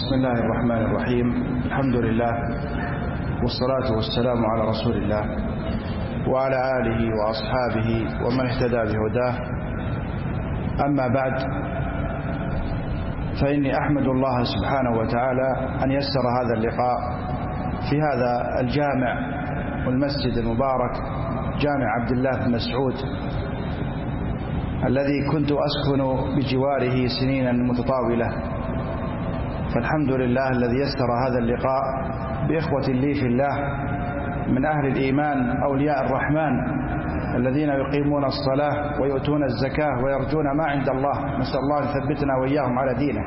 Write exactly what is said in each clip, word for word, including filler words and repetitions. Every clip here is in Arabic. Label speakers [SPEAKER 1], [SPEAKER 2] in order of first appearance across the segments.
[SPEAKER 1] بسم الله الرحمن الرحيم. الحمد لله والصلاة والسلام على رسول الله وعلى آله وأصحابه ومن اهتدى بهداه. أما بعد، فإني أحمد الله سبحانه وتعالى أن يسر هذا اللقاء في هذا الجامع والمسجد المبارك، جامع عبد الله بن مسعود، الذي كنت أسكن بجواره سنينا متطاولة. فالحمد لله الذي يسر هذا اللقاء بإخوة لي في الله من أهل الإيمان أولياء الرحمن الذين يقيمون الصلاة ويؤتون الزكاة ويرجون ما عند الله. نسأل الله أن يثبتنا وإياهم على دينه.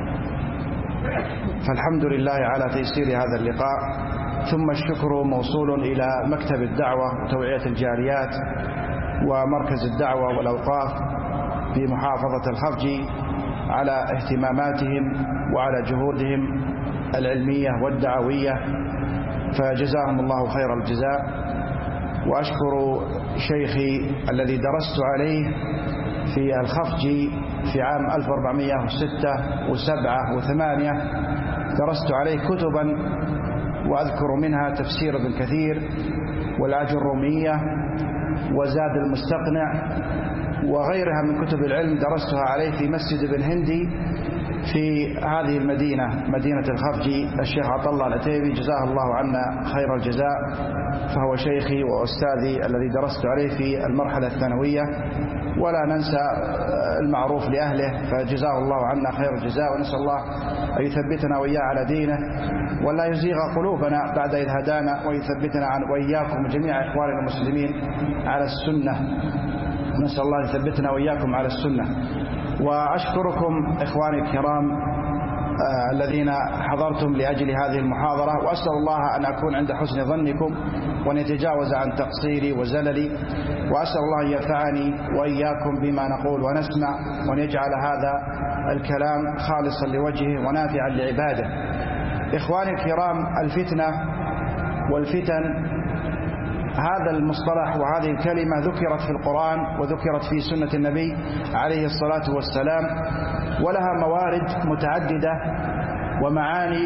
[SPEAKER 1] فالحمد لله على تيسير هذا اللقاء، ثم الشكر موصول إلى مكتب الدعوة وتوعية الجاليات ومركز الدعوة والأوقاف في محافظة الخفجي على اهتماماتهم وعلى جهودهم العلمية والدعوية، فجزاهم الله خير الجزاء. وأشكر شيخي الذي درست عليه في الخفجي في عام ألف وأربعمائة وستة وسبعة وثمانية، درست عليه كتبا وأذكر منها تفسير ابن كثير والعجرمية وزاد المستقنع وغيرها من كتب العلم، درستها عليه في مسجد ابن هندي في هذه المدينة، مدينة الخفجي. الشيخ عطا الله العتيبي جزاه الله عنا خير الجزاء، فهو شيخي وأستاذي الذي درست عليه في المرحلة الثانوية، ولا ننسى المعروف لأهله، فجزاه الله عنا خير الجزاء. ونسأل الله أن يثبتنا وإياه على دينه ولا يزيغ قلوبنا بعد إذ هدانا، ويثبتنا عن وإياكم جميع إخواننا المسلمين على السنة. نسأل الله يثبتنا وإياكم على السنة. وأشكركم إخواني الكرام آه الذين حضرتم لأجل هذه المحاضرة، وأسأل الله أن أكون عند حسن ظنكم وأن يتجاوز عن تقصيري وزللي، وأسأل الله أن ينفعني وإياكم بما نقول ونسمع، وأن يجعل هذا الكلام خالصا لوجهه ونافعا لعباده. إخواني الكرام، الفتنة والفتن، هذا المصطلح وهذه الكلمة ذكرت في القرآن وذكرت في سنة النبي عليه الصلاة والسلام، ولها موارد متعددة ومعاني،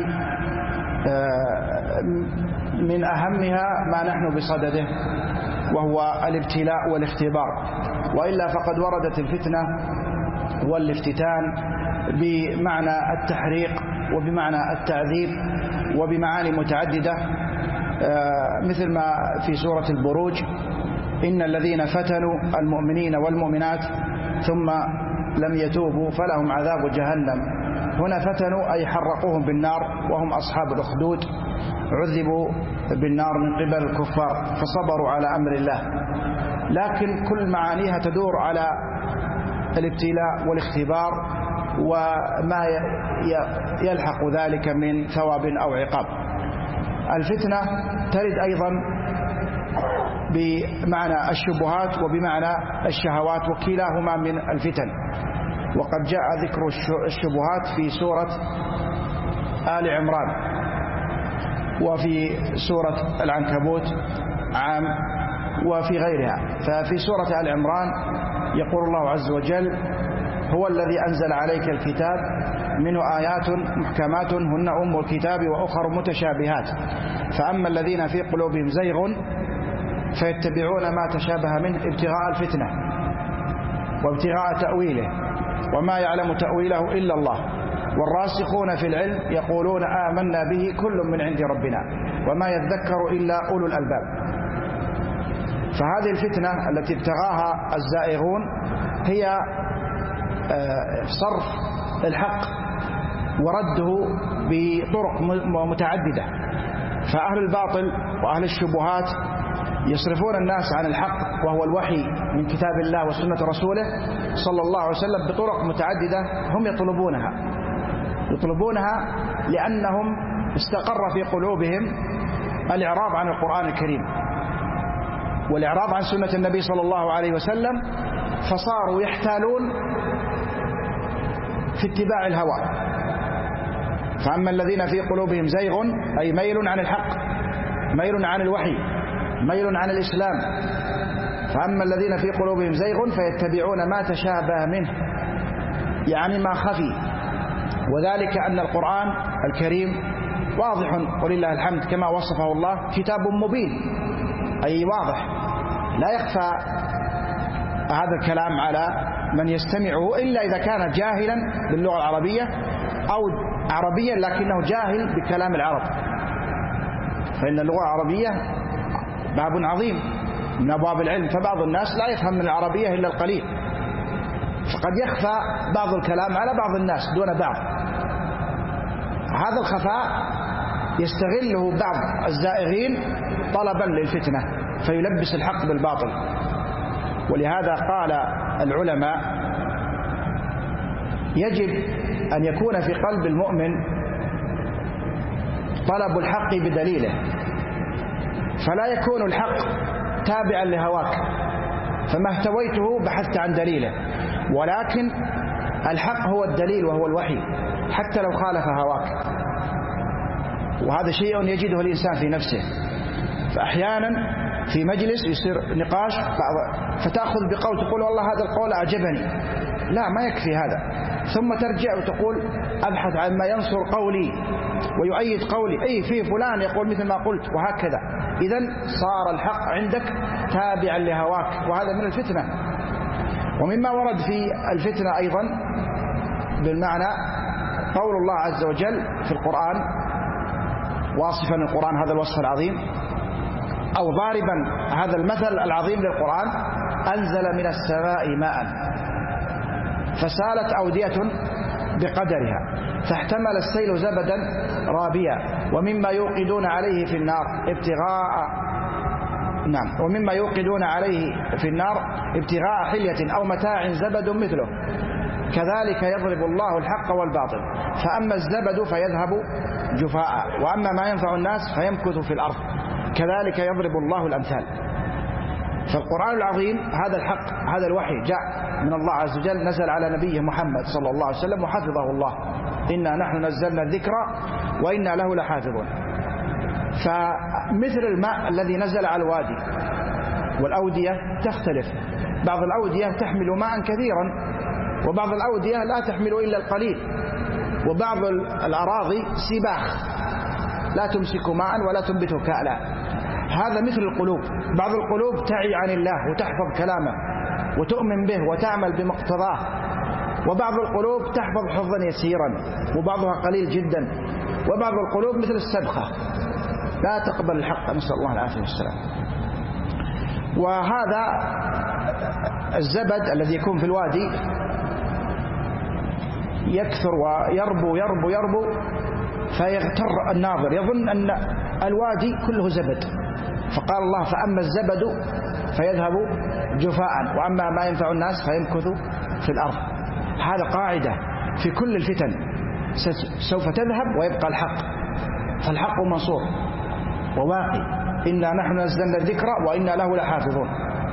[SPEAKER 1] من أهمها ما نحن بصدده وهو الابتلاء والاختبار. وإلا فقد وردت الفتنة والافتتان بمعنى التحريق وبمعنى التعذيب وبمعاني متعددة، مثل ما في سورة البروج: إن الذين فتنوا المؤمنين والمؤمنات ثم لم يتوبوا فلهم عذاب جهنم. هنا فتنوا أي حرقوهم بالنار، وهم أصحاب الأخدود، عذبوا بالنار من قبل الكفار فصبروا على أمر الله. لكن كل معانيها تدور على الابتلاء والاختبار وما يلحق ذلك من ثواب أو عقاب. الفتنة ترد أيضا بمعنى الشبهات وبمعنى الشهوات، وكلاهما من الفتن. وقد جاء ذكر الشبهات في سورة آل عمران وفي سورة العنكبوت عام وفي غيرها. ففي سورة آل عمران يقول الله عز وجل: هو الذي أنزل عليك الكتاب منه آيات محكمات هن أم الكتاب وأخر متشابهات، فأما الذين في قلوبهم زيغ فيتبعون ما تشابه منه ابتغاء الفتنة وابتغاء تأويله وما يعلم تأويله إلا الله والراسخون في العلم يقولون آمنا به كل من عند ربنا وما يذكر إلا أولو الألباب. فهذه الفتنة التي ابتغاها الزائغون هي صرف الحق ورده بطرق متعددة. فأهل الباطل وأهل الشبهات يصرفون الناس عن الحق وهو الوحي من كتاب الله وسنة رسوله صلى الله عليه وسلم بطرق متعددة هم يطلبونها يطلبونها لأنهم استقر في قلوبهم الإعراض عن القرآن الكريم والإعراض عن سنة النبي صلى الله عليه وسلم، فصاروا يحتالون في اتباع الهوى. فأما الذين في قلوبهم زيغ أي ميل عن الحق، ميل عن الوحي، ميل عن الإسلام. فأما الذين في قلوبهم زيغ فيتبعون ما تشابه منه، يعني ما خفي وذلك أن القرآن الكريم واضح ولله الحمد كما وصفه الله، كتاب مبين، أي واضح لا يخفى هذا الكلام على من يستمعه إلا إذا كان جاهلا باللغة العربية أو عربيا لكنه جاهل بكلام العرب، فإن اللغة العربية باب عظيم من أبواب العلم، فبعض الناس لا يفهم من العربية إلا القليل، فقد يخفى بعض الكلام على بعض الناس دون بعض. هذا الخفاء يستغله بعض الزائغين طلبا للفتنة فيلبس الحق بالباطل. ولهذا قال العلماء يجب أن يكون في قلب المؤمن طلب الحق بدليله، فلا يكون الحق تابعا لهواك، فما اهتويته بحثت عن دليله، ولكن الحق هو الدليل وهو الوحي حتى لو خالف هواك. وهذا شيء يجده الإنسان في نفسه، فأحيانا في مجلس يصير نقاش فتأخذ بقول تقول والله هذا القول أعجبني، لا ما يكفي هذا، ثم ترجع وتقول أبحث عن ما ينصر قولي ويؤيد قولي، أي في فلان يقول مثل ما قلت، وهكذا. إذن صار الحق عندك تابعا لهواك، وهذا من الفتنة. ومما ورد في الفتنة أيضا بالمعنى قول الله عز وجل في القرآن واصفا القرآن هذا الوصف العظيم أو ضاربا هذا المثل العظيم للقرآن: أنزل من السماء ماء فسالت أودية بقدرها فاحتمل السيل زبدا رابيا ومما يوقدون عليه في النار ابتغاء نعم ومما يوقدون عليه في النار ابتغاء حلية أو متاع زبد مثله كذلك يضرب الله الحق والباطل فأما الزبد فيذهب جفاء وأما ما ينفع الناس فيمكث في الأرض كذلك يضرب الله الأمثال. فالقرآن العظيم هذا الحق، هذا الوحي جاء من الله عز وجل، نزل على نبيه محمد صلى الله عليه وسلم وحفظه الله، إنا نحن نزلنا الذكر وإنا له لحافظون. فمثل الماء الذي نزل على الوادي، والأودية تختلف، بعض الأودية تحمل ماء كثيرا وبعض الأودية لا تحمل إلا القليل، وبعض الأراضي سباخ لا تمسك ماء ولا تنبت كألا. هذا مثل القلوب، بعض القلوب تعي عن الله وتحفظ كلامه وتؤمن به وتعمل بمقتضاه، وبعض القلوب تحفظ حفظا يسيرا وبعضها قليل جدا، وبعض القلوب مثل السبخة لا تقبل الحق، نسأل الله العافية والسلام. وهذا الزبد الذي يكون في الوادي يكثر ويربو يربو يربو فيغتر الناظر يظن أن الوادي كله زبد، فقال الله فأما الزبد فيذهب جفاء وأما ما ينفع الناس فيمكث في الأرض. هذا قاعدة في كل الفتن، سوف تذهب ويبقى الحق، فالحق منصور وواقي، إنا نحن نزلنا الذكر وإنا له لحافظون.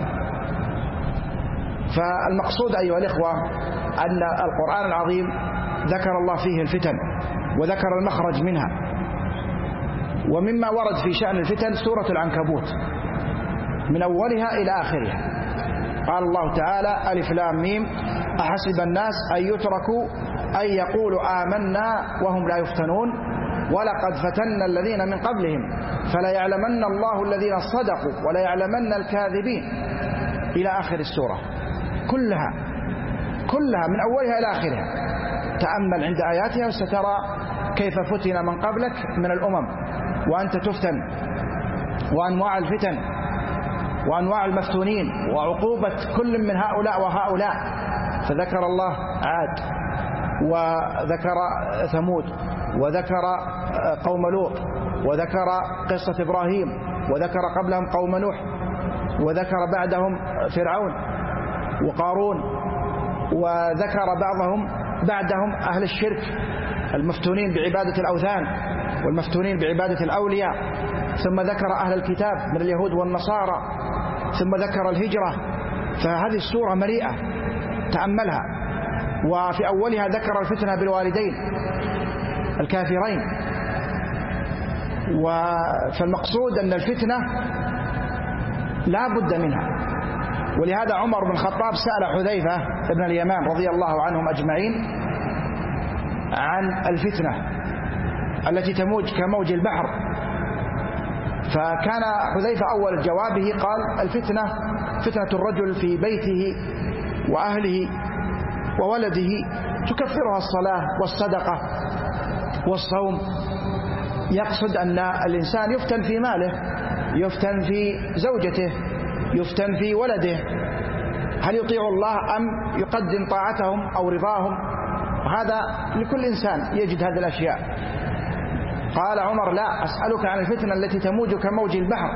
[SPEAKER 1] فالمقصود أيها الإخوة أن القرآن العظيم ذكر الله فيه الفتن وذكر المخرج منها. ومما ورد في شأن الفتن سورة العنكبوت من أولها إلى آخرها، قال الله تعالى: ألف لام ميم أحسب الناس أن يتركوا أن يقولوا آمنا وهم لا يفتنون ولقد فتنا الذين من قبلهم فلا يعلمن الله الذين صدقوا ولا يعلمن الكاذبين إلى آخر السورة كلها كلها من أولها إلى آخرها. تأمل عند آياتها وسترى كيف فتن من قبلك من الأمم وأنت تفتن، وأنواع الفتن وأنواع المفتونين وعقوبة كل من هؤلاء وهؤلاء. فذكر الله عاد وذكر ثمود وذكر قوم لوط وذكر قصة إبراهيم وذكر قبلهم قوم نوح وذكر بعدهم فرعون وقارون وذكر بعضهم بعدهم أهل الشرك المفتونين بعبادة الأوثان والمفتونين بعبادة الأولياء، ثم ذكر أهل الكتاب من اليهود والنصارى، ثم ذكر الهجرة. فهذه السورة مليئة تأملها. وفي أولها ذكر الفتنة بالوالدين الكافرين. فالمقصود أن الفتنة لا بد منها. ولهذا عمر بن الخطاب سأل حذيفة بن اليمان رضي الله عنهم أجمعين عن الفتنة التي تموج كموج البحر. فكان حذيفة أول جوابه قال: الفتنة فتنة الرجل في بيته وأهله وولده تكفرها الصلاة والصدقة والصوم. يقصد أن الإنسان يفتن في ماله، يفتن في زوجته، يفتن في ولده، هل يطيع الله أم يقدم طاعتهم أو رضاهم؟ وهذا لكل إنسان يجد هذه الأشياء. قال عمر: لا، أسألك عن الفتنة التي تموج كموج البحر.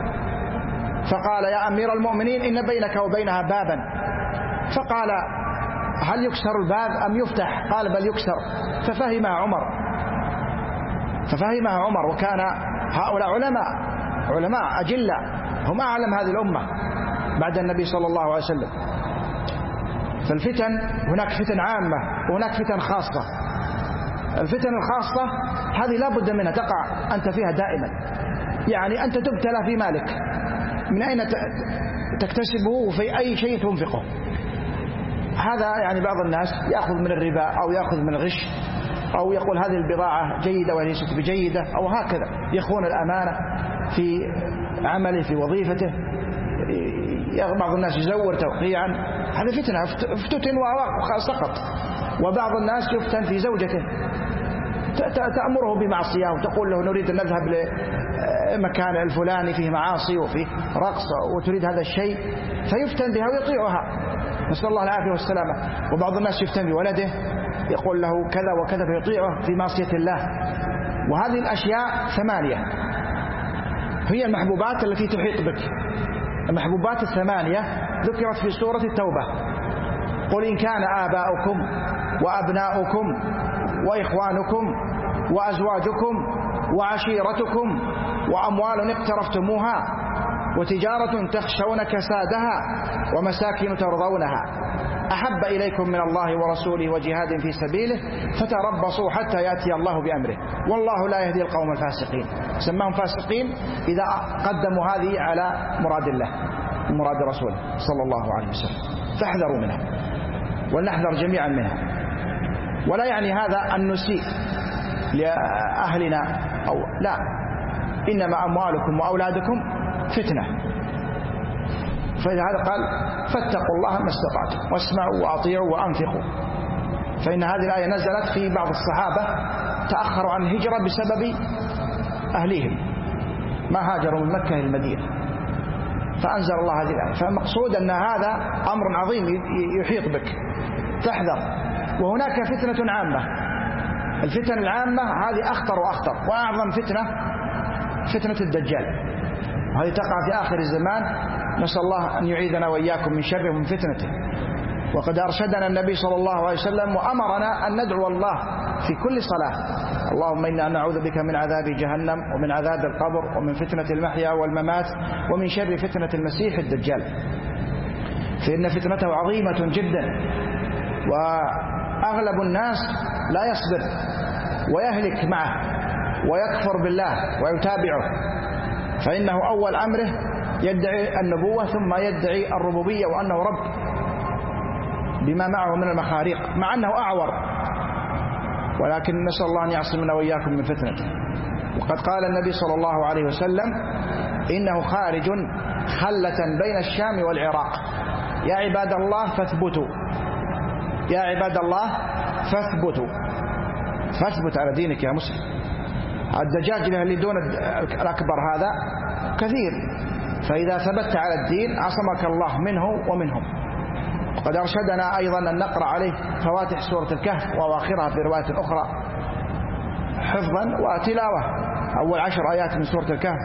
[SPEAKER 1] فقال: يا أمير المؤمنين إن بينك وبينها بابا. فقال: هل يكسر الباب أم يفتح؟ قال: بل يكسر. ففهمها عمر ففهمها عمر وكان هؤلاء علماء علماء أجلة، هم أعلم هذه الأمة بعد النبي صلى الله عليه وسلم. فالفتن هناك فتن عامة وهناك فتن خاصة. الفتن الخاصة هذه لا بد منها، تقع أنت فيها دائما. يعني أنت تبتلى في مالك، من أين تكتسبه وفي أي شيء تنفقه. هذا يعني بعض الناس يأخذ من الربا أو يأخذ من الغش أو يقول هذه البضاعة جيدة وليست بجيدة أو هكذا، يخون الأمانة في عمله في وظيفته. بعض الناس يزور توقيعا، هذه فتنة، افتتن وسقط. وبعض الناس يفتن في زوجته، تأمره بمعصية وتقول له نريد أن نذهب لمكان الفلاني فيه معاصي وفيه رقص وتريد هذا الشيء، فيفتن بها ويطيعها، نسأل الله العافية والسلامة. وبعض الناس يفتن بولده، يقول له كذا وكذا فيطيعه في معصية الله. وهذه الأشياء ثمانية هي المحبوبات التي تحيط بك. المحبوبات الثمانية ذكرت في سورة التوبة: قل إن كان آباؤكم وأبناؤكم وإخوانكم وأزواجكم وعشيرتكم وأموال اقترفتموها وتجارة تخشون كسادها ومساكن ترضونها أحب إليكم من الله ورسوله وجهاد في سبيله فتربصوا حتى يأتي الله بأمره والله لا يهدي القوم الفاسقين. سماهم فاسقين إذا قدموا هذه على مراد الله ومراد رسوله صلى الله عليه وسلم. فاحذروا منها ولنحذر جميعا منها. ولا يعني هذا أن نسيء لأهلنا أو لا، إنما أموالكم وأولادكم فتنة. فلهذا قال: فاتقوا الله ما استطعتم واسمعوا وأطيعوا وأنفقوا. فإن هذه الآية نزلت في بعض الصحابة تأخروا عن الهجرة بسبب أهليهم، ما هاجروا من مكة إلى المدينة، فأنزل الله هذه الآية. فالمقصود أن هذا أمر عظيم يحيط بك، تحذر. وهناك فتنة عامة، الفتن العامة هذه أخطر وأخطر، وأعظم فتنة فتنة الدجال، وهذه تقع في آخر الزمان. نسأل الله أن يعيذنا وإياكم من شره ومن فتنته. وقد أرشدنا النبي صلى الله عليه وسلم وأمرنا أن ندعو الله في كل صلاة: اللهم إنا نعوذ بك من عذاب جهنم ومن عذاب القبر ومن فتنة المحيا والممات ومن شر فتنة المسيح الدجال. فإن فتنته عظيمة جدا، وأغلب الناس لا يصبر ويهلك معه ويكفر بالله ويتابعه، فإنه أول أمره يدعي النبوة ثم يدعي الربوبية وأنه رب بما معه من المخاريق، مع أنه أعور، ولكن نسأل الله أن يعصمنا وإياكم من فتنته. وقد قال النبي صلى الله عليه وسلم: إنه خارج خلة بين الشام والعراق، يا عباد الله فاثبتوا، يا عباد الله فاثبتوا. فاثبت على دينك يا مسلم. الدجاج اللي دون الأكبر هذا كثير، فإذا ثبت على الدين عصمك الله منه ومنهم. وقد أرشدنا أيضا أن نقرأ عليه فواتح سورة الكهف وأواخرها في رواية أخرى حفظا وتلاوة، أول عشر آيات من سورة الكهف.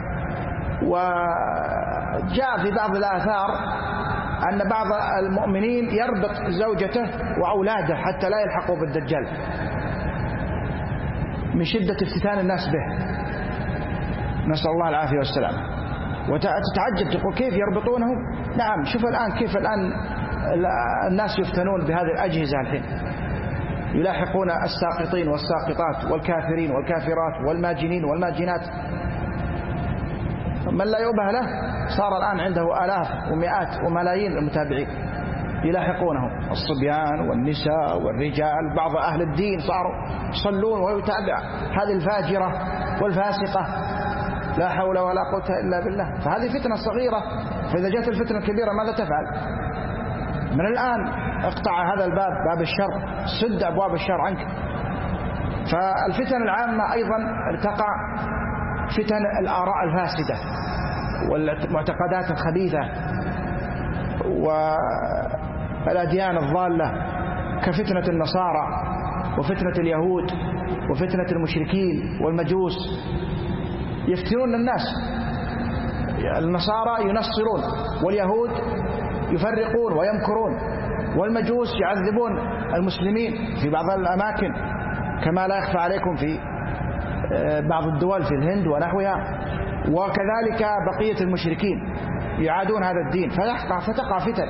[SPEAKER 1] وجاء في بعض الآثار أن بعض المؤمنين يربط زوجته وأولاده حتى لا يلحقوا بالدجال من شدة افتتان الناس به، نسأل الله العافية والسلام. وتتعجب تقول كيف يربطونه؟ نعم، شوف الآن كيف الآن الناس يفتنون بهذه الأجهزة الحين، يلاحقون الساقطين والساقطات والكافرين والكافرات والماجنين والماجنات. من لا يؤبه له صار الآن عنده آلاف ومئات وملايين المتابعين. يلاحقونهم، الصبيان والنساء والرجال، بعض أهل الدين صاروا يصلون ويتابع هذه الفاجرة والفاسقة، لا حول ولا قوة إلا بالله. فهذه فتنة صغيرة، فإذا جاءت الفتنة الكبيرة ماذا تفعل؟ من الآن اقطع هذا الباب، باب الشر، سد أبواب الشر عنك. فالفتن العامة أيضا تقع فتن الآراء الفاسدة والمعتقدات الخبيثة والأديان الضالة، كفتنة النصارى وفتنة اليهود وفتنة المشركين والمجوس، يفتنون الناس. النصارى ينصرون، واليهود يفرقون ويمكرون، والمجوس يعذبون المسلمين في بعض الأماكن كما لا يخفى عليكم في بعض الدول في الهند ونحوها، وكذلك بقية المشركين يعادون هذا الدين، فيقع فتقع فتن.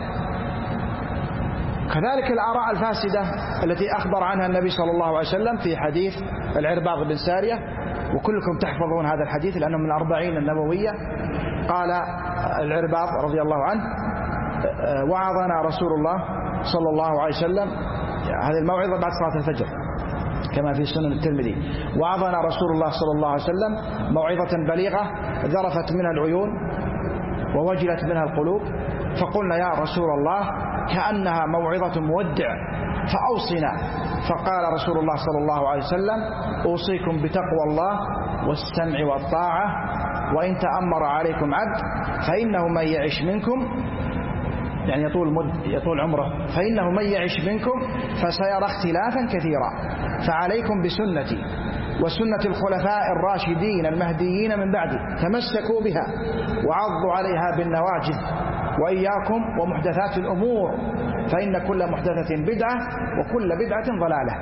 [SPEAKER 1] كذلك الآراء الفاسدة التي أخبر عنها النبي صلى الله عليه وسلم في حديث العرباض بن سارية، وكلكم تحفظون هذا الحديث لأنه من الأربعين النبوية. قال العرباض رضي الله عنه: وعظنا رسول الله صلى الله عليه وسلم، هذه الموعظة بعد صلاة الفجر كما في سنن الترمذي، وعظنا رسول الله صلى الله عليه وسلم موعظة بليغة ذرفت منها العيون ووجلت منها القلوب، فقلنا يا رسول الله كأنها موعظة مودع فأوصنا. فقال رسول الله صلى الله عليه وسلم: أوصيكم بتقوى الله والسمع والطاعة، وإن تأمر عليكم عبد فإنه من يعش منكم، يعني يطول مد يطول عمره، فإنه من يعش منكم فسيرى اختلافا كثيرا، فعليكم بسنتي وسنة الخلفاء الراشدين المهديين من بعدي، تمسكوا بها وعضوا عليها بالنواجذ، وإياكم ومحدثات الأمور، فإن كل محدثة بدعة وكل بدعة ضلالة.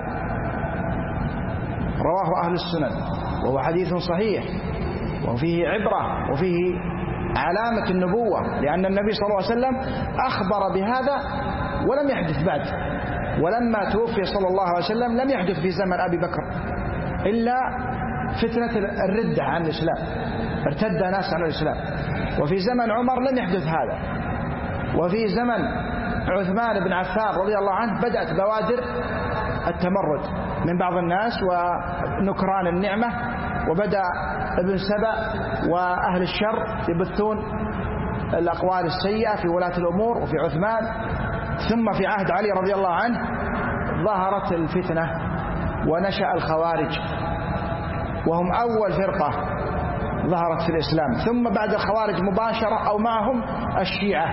[SPEAKER 1] رواه أهل السنن، وهو حديث صحيح وفيه عبرة وفيه علامة النبوة، لأن النبي صلى الله عليه وسلم أخبر بهذا ولم يحدث بعد. ولما توفي صلى الله عليه وسلم لم يحدث في زمن أبي بكر إلا فتنة الردة عن الإسلام، ارتد ناس عن الإسلام. وفي زمن عمر لم يحدث هذا. وفي زمن عثمان بن عفان رضي الله عنه بدأت بوادر التمرد من بعض الناس ونكران النعمة، وبدأ ابن سبأ وأهل الشر يبثون الأقوال السيئة في ولاة الأمور وفي عثمان. ثم في عهد علي رضي الله عنه ظهرت الفتنة ونشأ الخوارج، وهم أول فرقة ظهرت في الإسلام. ثم بعد الخوارج مباشرة أو معهم الشيعة.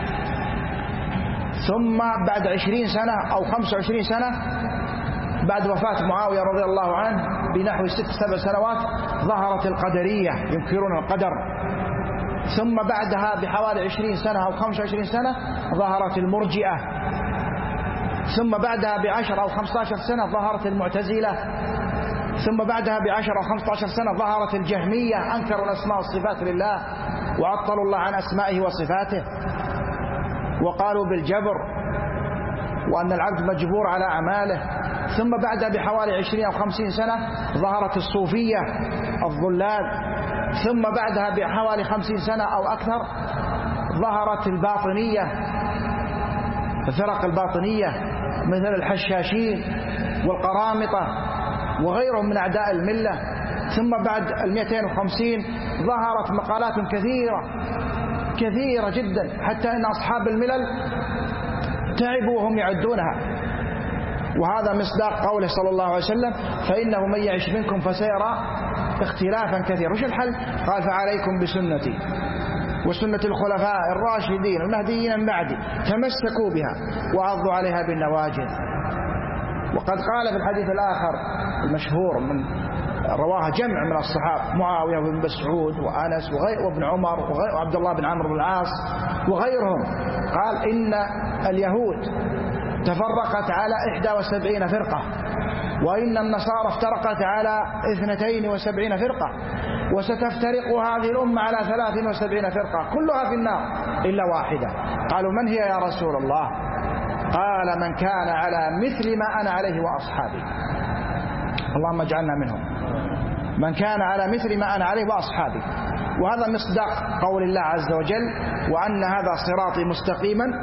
[SPEAKER 1] ثم بعد عشرين سنة أو خمس وعشرين سنة بعد وفاة معاوية رضي الله عنه بنحو ست سبع سنوات ظهرت القدرية ينكرون القدر. ثم بعدها بحوالي عشرين سنة أو خمس وعشرين سنة ظهرت المرجئة. ثم بعدها بعشر أو خمسة عشر سنة ظهرت المعتزلة. ثم بعدها بعشر أو خمسة عشر سنة ظهرت الجهمية، أنكروا الأسماء والصفات لله وعطلوا الله عن أسمائه وصفاته، وقالوا بالجبر وأن العبد مجبور على أعماله. ثم بعدها بحوالي عشرين أو خمسين سنة ظهرت الصوفية الضلال. ثم بعدها بحوالي خمسين سنة أو أكثر ظهرت الباطنية، الفرق الباطنية مثل الحشاشين والقرامطة وغيرهم من أعداء الملة. ثم بعد المئتين وخمسين ظهرت مقالات كثيرة كثيرة جدا، حتى أن أصحاب الملل تعبوا وهم يعدونها. وهذا مصداق قوله صلى الله عليه وسلم: فإنه من يعش منكم فسيرى اختلافا كثيرا. وش الحل؟ قال: فعليكم بسنتي وسنة الخلفاء الراشدين المهديين من بعدي، تمسكوا بها وعضوا عليها بالنواجذ. وقد قال في الحديث الآخر المشهور من رواه جمع من الصحابة، معاوية بن مسعود وأنس وابن عمر وعبد الله بن عمرو بن العاص وغيرهم، قال: إن اليهود تفرقت على إحدى وسبعين فرقة، وإن النصارى افترقت على اثنتين وسبعين فرقة، وستفترق هذه الأمة على ثلاث وسبعين فرقة كلها في النار إلا واحدة. قالوا: من هي يا رسول الله؟ قال: من كان على مثل ما أنا عليه وأصحابي. اللهم اجعلنا منهم. من كان على مثل ما أنا عليه وأصحابي. وهذا مصداق قول الله عز وجل: وأن هذا صراطي مستقيما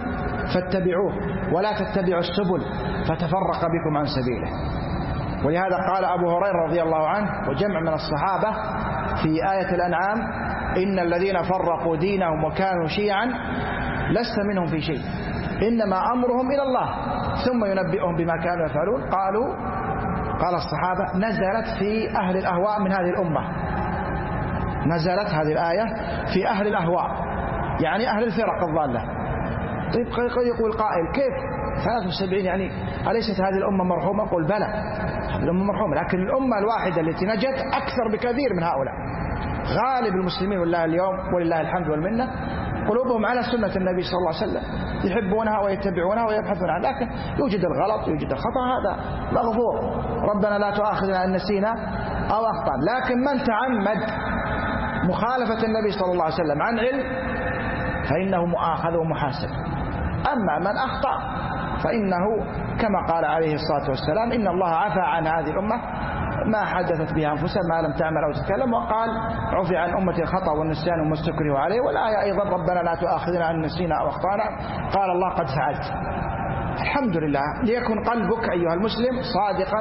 [SPEAKER 1] فاتبعوه ولا تتبعوا السبل فتفرق بكم عن سبيله. ولهذا قال أبو هريرة رضي الله عنه وجمع من الصحابة في آية الأنعام: إن الذين فرقوا دينهم وكانوا شيعا لست منهم في شيء إنما أمرهم إلى الله ثم ينبئهم بما كانوا يفعلون. قالوا قال الصحابة: نزلت في أهل الأهواء من هذه الأمة. نزلت هذه الآية في أهل الأهواء، يعني أهل الفرق الضالة. طيب قد يقول قائل: كيف ثلاثة وسبعين يعني أليست هذه الأمة مرحومة؟ قل بلى، هذه الأمة مرحومة، لكن الأمة الواحدة التي نجت أكثر بكثير من هؤلاء. غالب المسلمين والله اليوم ولله الحمد والمنة قلوبهم على سنة النبي صلى الله عليه وسلم، يحبونها ويتبعونها ويبحثون عنها، لكن يوجد الغلط يوجد الخطأ، هذا مغفور. ربنا لا تؤاخذنا إن نسينا أو أخطأنا. لكن من تعمد مخالفة النبي صلى الله عليه وسلم عن علم فإنه مؤاخذ ومحاسب. أما من أخطأ فإنه كما قال عليه الصلاة والسلام: إن الله عفى عن هذه الأمة ما حدثت بها أنفسها ما لم تعمل أو تتكلم. وقال: عفي عن أمة الخطأ والنسيان وما استكرهوا عليه. والآية أيضا: ربنا لا تؤاخذنا إن نسينا أو أخطأنا. قال الله: قد فعلت. الحمد لله. ليكن قلبك أيها المسلم صادقا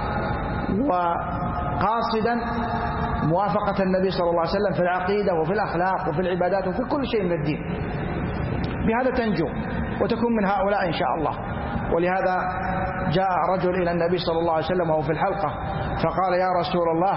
[SPEAKER 1] وقاصدا موافقة النبي صلى الله عليه وسلم في العقيدة وفي الأخلاق وفي العبادات وفي كل شيء من الدين. بهذا تنجو وتكون من هؤلاء إن شاء الله. ولهذا جاء رجل إلى النبي صلى الله عليه وسلم وهو في الحلقة فقال: يا رسول الله،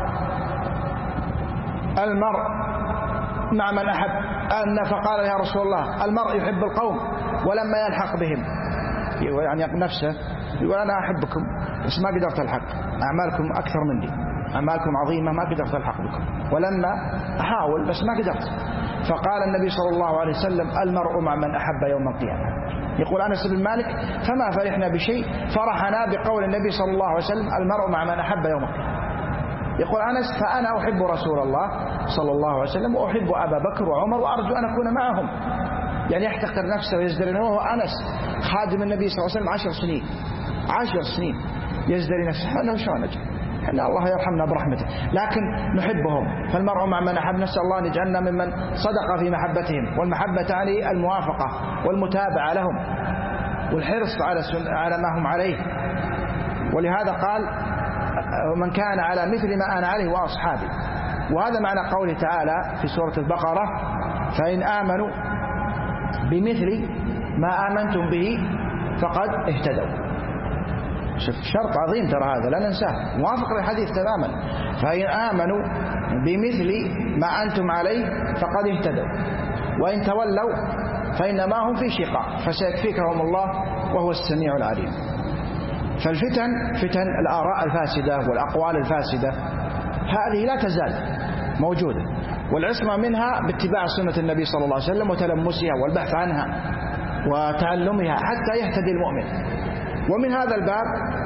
[SPEAKER 1] المرء مع من أحب. فقال: يا رسول الله، المرء يحب القوم ولما يلحق بهم، يعني نفسه يقول: أنا أحبكم بس ما قدرت ألحق، أعمالكم أكثر مني، أعمالكم عظيمة ما قدرت ألحق بكم، ولما أحاول بس ما قدرت. فقال النبي صلى الله عليه وسلم: المرء مع من أحب يوم القيامة. يقول أنس بن مالك: فما فرحنا بشيء فرحنا بقول النبي صلى الله عليه وسلم: المرء مع من أحب يوم القيامة. يقول أنس: فأنا أحب رسول الله صلى الله عليه وسلم وأحب أبا بكر وعمر وأرجو أن أكون معهم. يعني يحتقر نفسه ويزدري، وهو أنس خادم النبي صلى الله عليه وسلم عشر سنين عشر سنين يزدري نفسه. أنا شو نجي؟ إن الله يرحمنا برحمته، لكن نحبهم. فالمرء مع من أحب. نسأل الله أن يجعلنا ممن صدق في محبتهم، والمحبة تعني الموافقة والمتابعة لهم والحرص على على ما هم عليه. ولهذا قال: ومن كان على مثل ما أنا عليه وأصحابي. وهذا معنى قوله تعالى في سورة البقرة: فإن آمنوا بمثل ما آمنتم به فقد اهتدوا. شوف شرط عظيم ترى هذا لا ننساه، موافق للحديث تماما. فإن آمنوا بمثل ما أنتم عليه فقد اهتدوا وإن تولوا فإنما هم في شقاق فسيكفيكهم الله وهو السميع العليم. فالفتن فتن الآراء الفاسدة والأقوال الفاسدة هذه لا تزال موجودة، والعصمة منها باتباع سنة النبي صلى الله عليه وسلم وتلمسها والبحث عنها وتعلمها حتى يهتدي المؤمن. ومن هذا الباب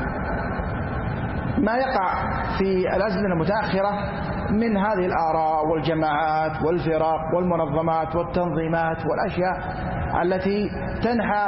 [SPEAKER 1] ما يقع في الأزمنة المتأخرة من هذه الآراء والجماعات والفرق والمنظمات والتنظيمات والأشياء التي تنحى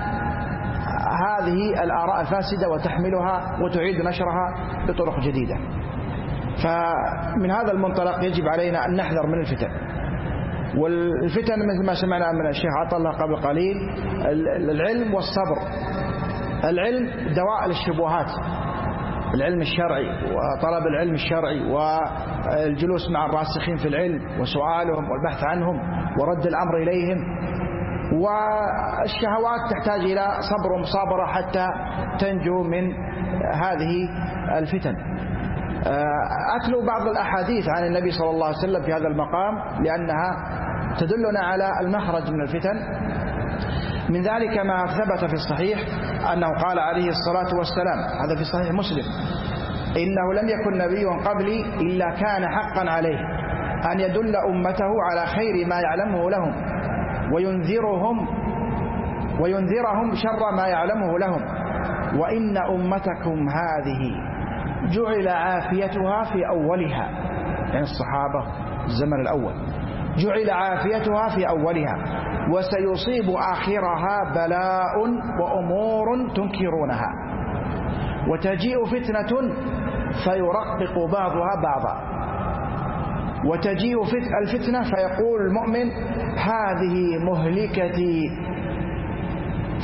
[SPEAKER 1] هذه الآراء الفاسدة وتحملها وتعيد نشرها بطرق جديدة. فمن هذا المنطلق يجب علينا أن نحذر من الفتن. والفتن مثل ما سمعنا من الشيخ عطا الله قبل قليل: العلم والصبر. العلم دواء للشبهات، العلم الشرعي وطلب العلم الشرعي والجلوس مع الراسخين في العلم وسؤالهم والبحث عنهم ورد الأمر إليهم. والشهوات تحتاج إلى صبر ومصابرة حتى تنجو من هذه الفتن. أتلو بعض الأحاديث عن النبي صلى الله عليه وسلم في هذا المقام لأنها تدلنا على المخرج من الفتن. من ذلك ما ثبت في الصحيح أنه قال عليه الصلاة والسلام، هذا في صحيح مسلم: إنه لم يكن نبي قبلي إلا كان حقا عليه أن يدل أمته على خير ما يعلمه لهم وينذرهم وينذرهم شر ما يعلمه لهم، وإن أمتكم هذه جعل عافيتها في أولها، يعني الصحابة الزمن الأول، جعل عافيتها في أولها وسيصيب آخرها بلاء وأمور تنكرونها وتجيء فتنة فيرقق بعضها بعضا وتجيء الفتنة فيقول المؤمن: هذه مهلكتي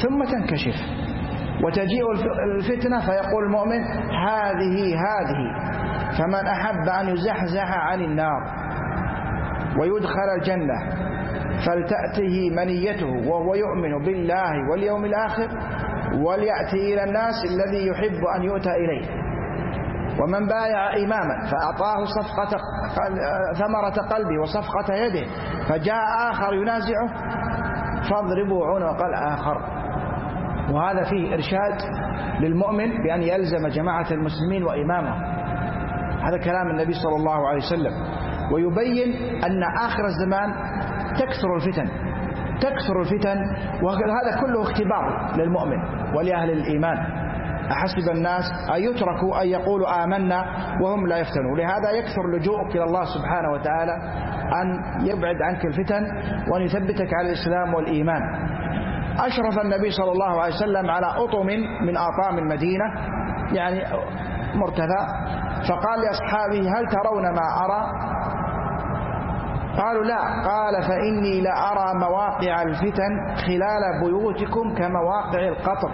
[SPEAKER 1] ثم تنكشف وتجيء الفتنة فيقول المؤمن هذه هذه، فمن أحب أن يزحزح عن النار ويدخل الجنة فلتأته منيته وهو يؤمن بالله واليوم الآخر وليأتي إلى الناس الذي يحب أن يؤتى إليه. ومن بايع إماما فأعطاه صفقة ثمرة قلبه وصفقة يده فجاء آخر ينازعه فاضربوا عنق الآخر. وهذا فيه إرشاد للمؤمن بأن يلزم جماعة المسلمين وإمامه. هذا كلام النبي صلى الله عليه وسلم، ويبين أن آخر الزمان تكثر الفتن تكثر الفتن وهذا كله اختبار للمؤمن ولأهل الإيمان. أحسب الناس أن يتركوا أن يقولوا آمنا وهم لا يفتنون. لهذا يكثر لجوءك إلى الله سبحانه وتعالى أن يبعد عنك الفتن وأن يثبتك على الإسلام والإيمان. أشرف النبي صلى الله عليه وسلم على أطم من أطام المدينة، يعني مرتفع، فقال لأصحابه هل ترون ما أرى؟ قالوا لا. قال فإني لأرى مواقع الفتن خلال بيوتكم كمواقع القطر